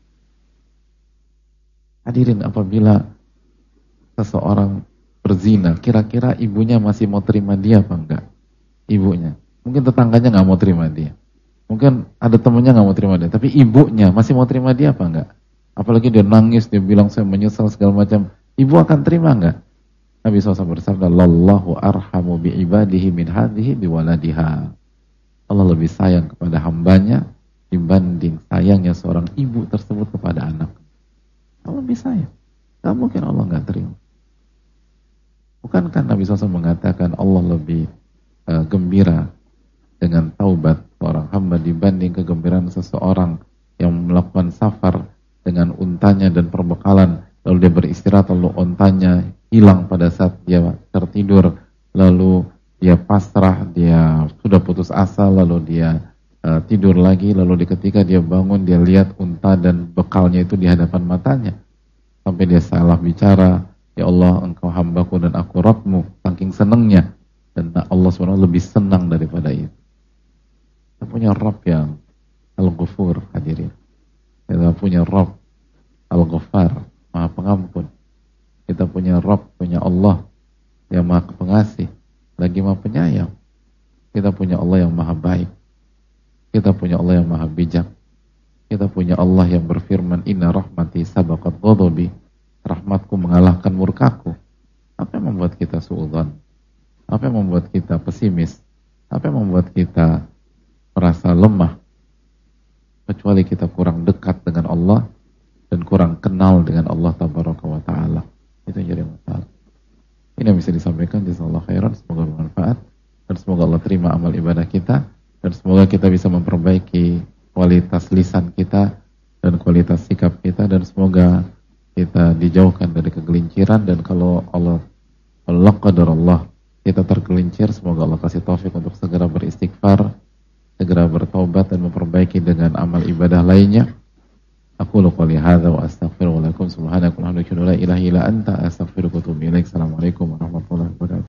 Hadirin, apabila seseorang berzina, kira-kira ibunya masih mau terima dia apa enggak? Ibunya. Mungkin tetangganya nggak mau terima dia. Mungkin ada temannya nggak mau terima dia. Tapi ibunya masih mau terima dia apa enggak? Apalagi dia nangis, dia bilang saya menyesal segala macam. Ibu akan terima enggak? Nabi SAW bersabda, "Lallahu arhamu bi ibadihi min hadhihi bi waladiha." Allah lebih sayang kepada hambanya dibanding sayangnya seorang ibu tersebut kepada anak. Allah lebih sayang. Gak mungkin Allah gak terima. Bukankah Nabi SAW mengatakan Allah lebih gembira dengan taubat seorang hamba dibanding kegembiraan seseorang yang melakukan safar dengan untanya dan perbekalan, lalu dia beristirahat, lalu untanya hilang pada saat dia tertidur, lalu dia pasrah, dia sudah putus asa, lalu dia tidur lagi, lalu ketika dia bangun, dia lihat unta dan bekalnya itu di hadapan matanya. Sampai dia salah bicara, ya Allah engkau hambaku dan aku Rabbmu, saking senangnya. Dan Allah SWT lebih senang daripada itu. Kita punya Rabb yang Al-Ghafur, hadirin. Kita punya Rabb Al-Ghaffar, Maha Pengampun. Kita punya Rabb, punya Allah yang Maha Pengasih, lagi Maha Penyayang. Kita punya Allah yang Maha Baik. Kita punya Allah yang Maha Bijak. Kita punya Allah yang berfirman, Inna rahmati sabaqat ghadabi. Rahmatku mengalahkan murkaku. Apa yang membuat kita suudzon? Apa yang membuat kita pesimis? Apa yang membuat kita merasa lemah? Kecuali kita kurang dekat dengan Allah dan kurang kenal dengan Allah Tabaraka wa Ta'ala. Itu yang jadi masalah. Ini yang bisa disampaikan, jazakallahu khairan, semoga bermanfaat dan semoga Allah terima amal ibadah kita dan semoga kita bisa memperbaiki kualitas lisan kita dan kualitas sikap kita dan semoga kita dijauhkan dari kegelinciran dan kalau Allah qadarallah kita tergelincir, semoga Allah kasih taufik untuk segera beristighfar, segera bertaubat dan memperbaiki dengan amal ibadah lainnya. Aku qouli hadza wa astaghfirullaha lakum subhanaka wa bihamdika la ilaha illa anta astaghfiruka wa atubu ilaik. Assalamualaikum warahmatullahi wabarakatuh.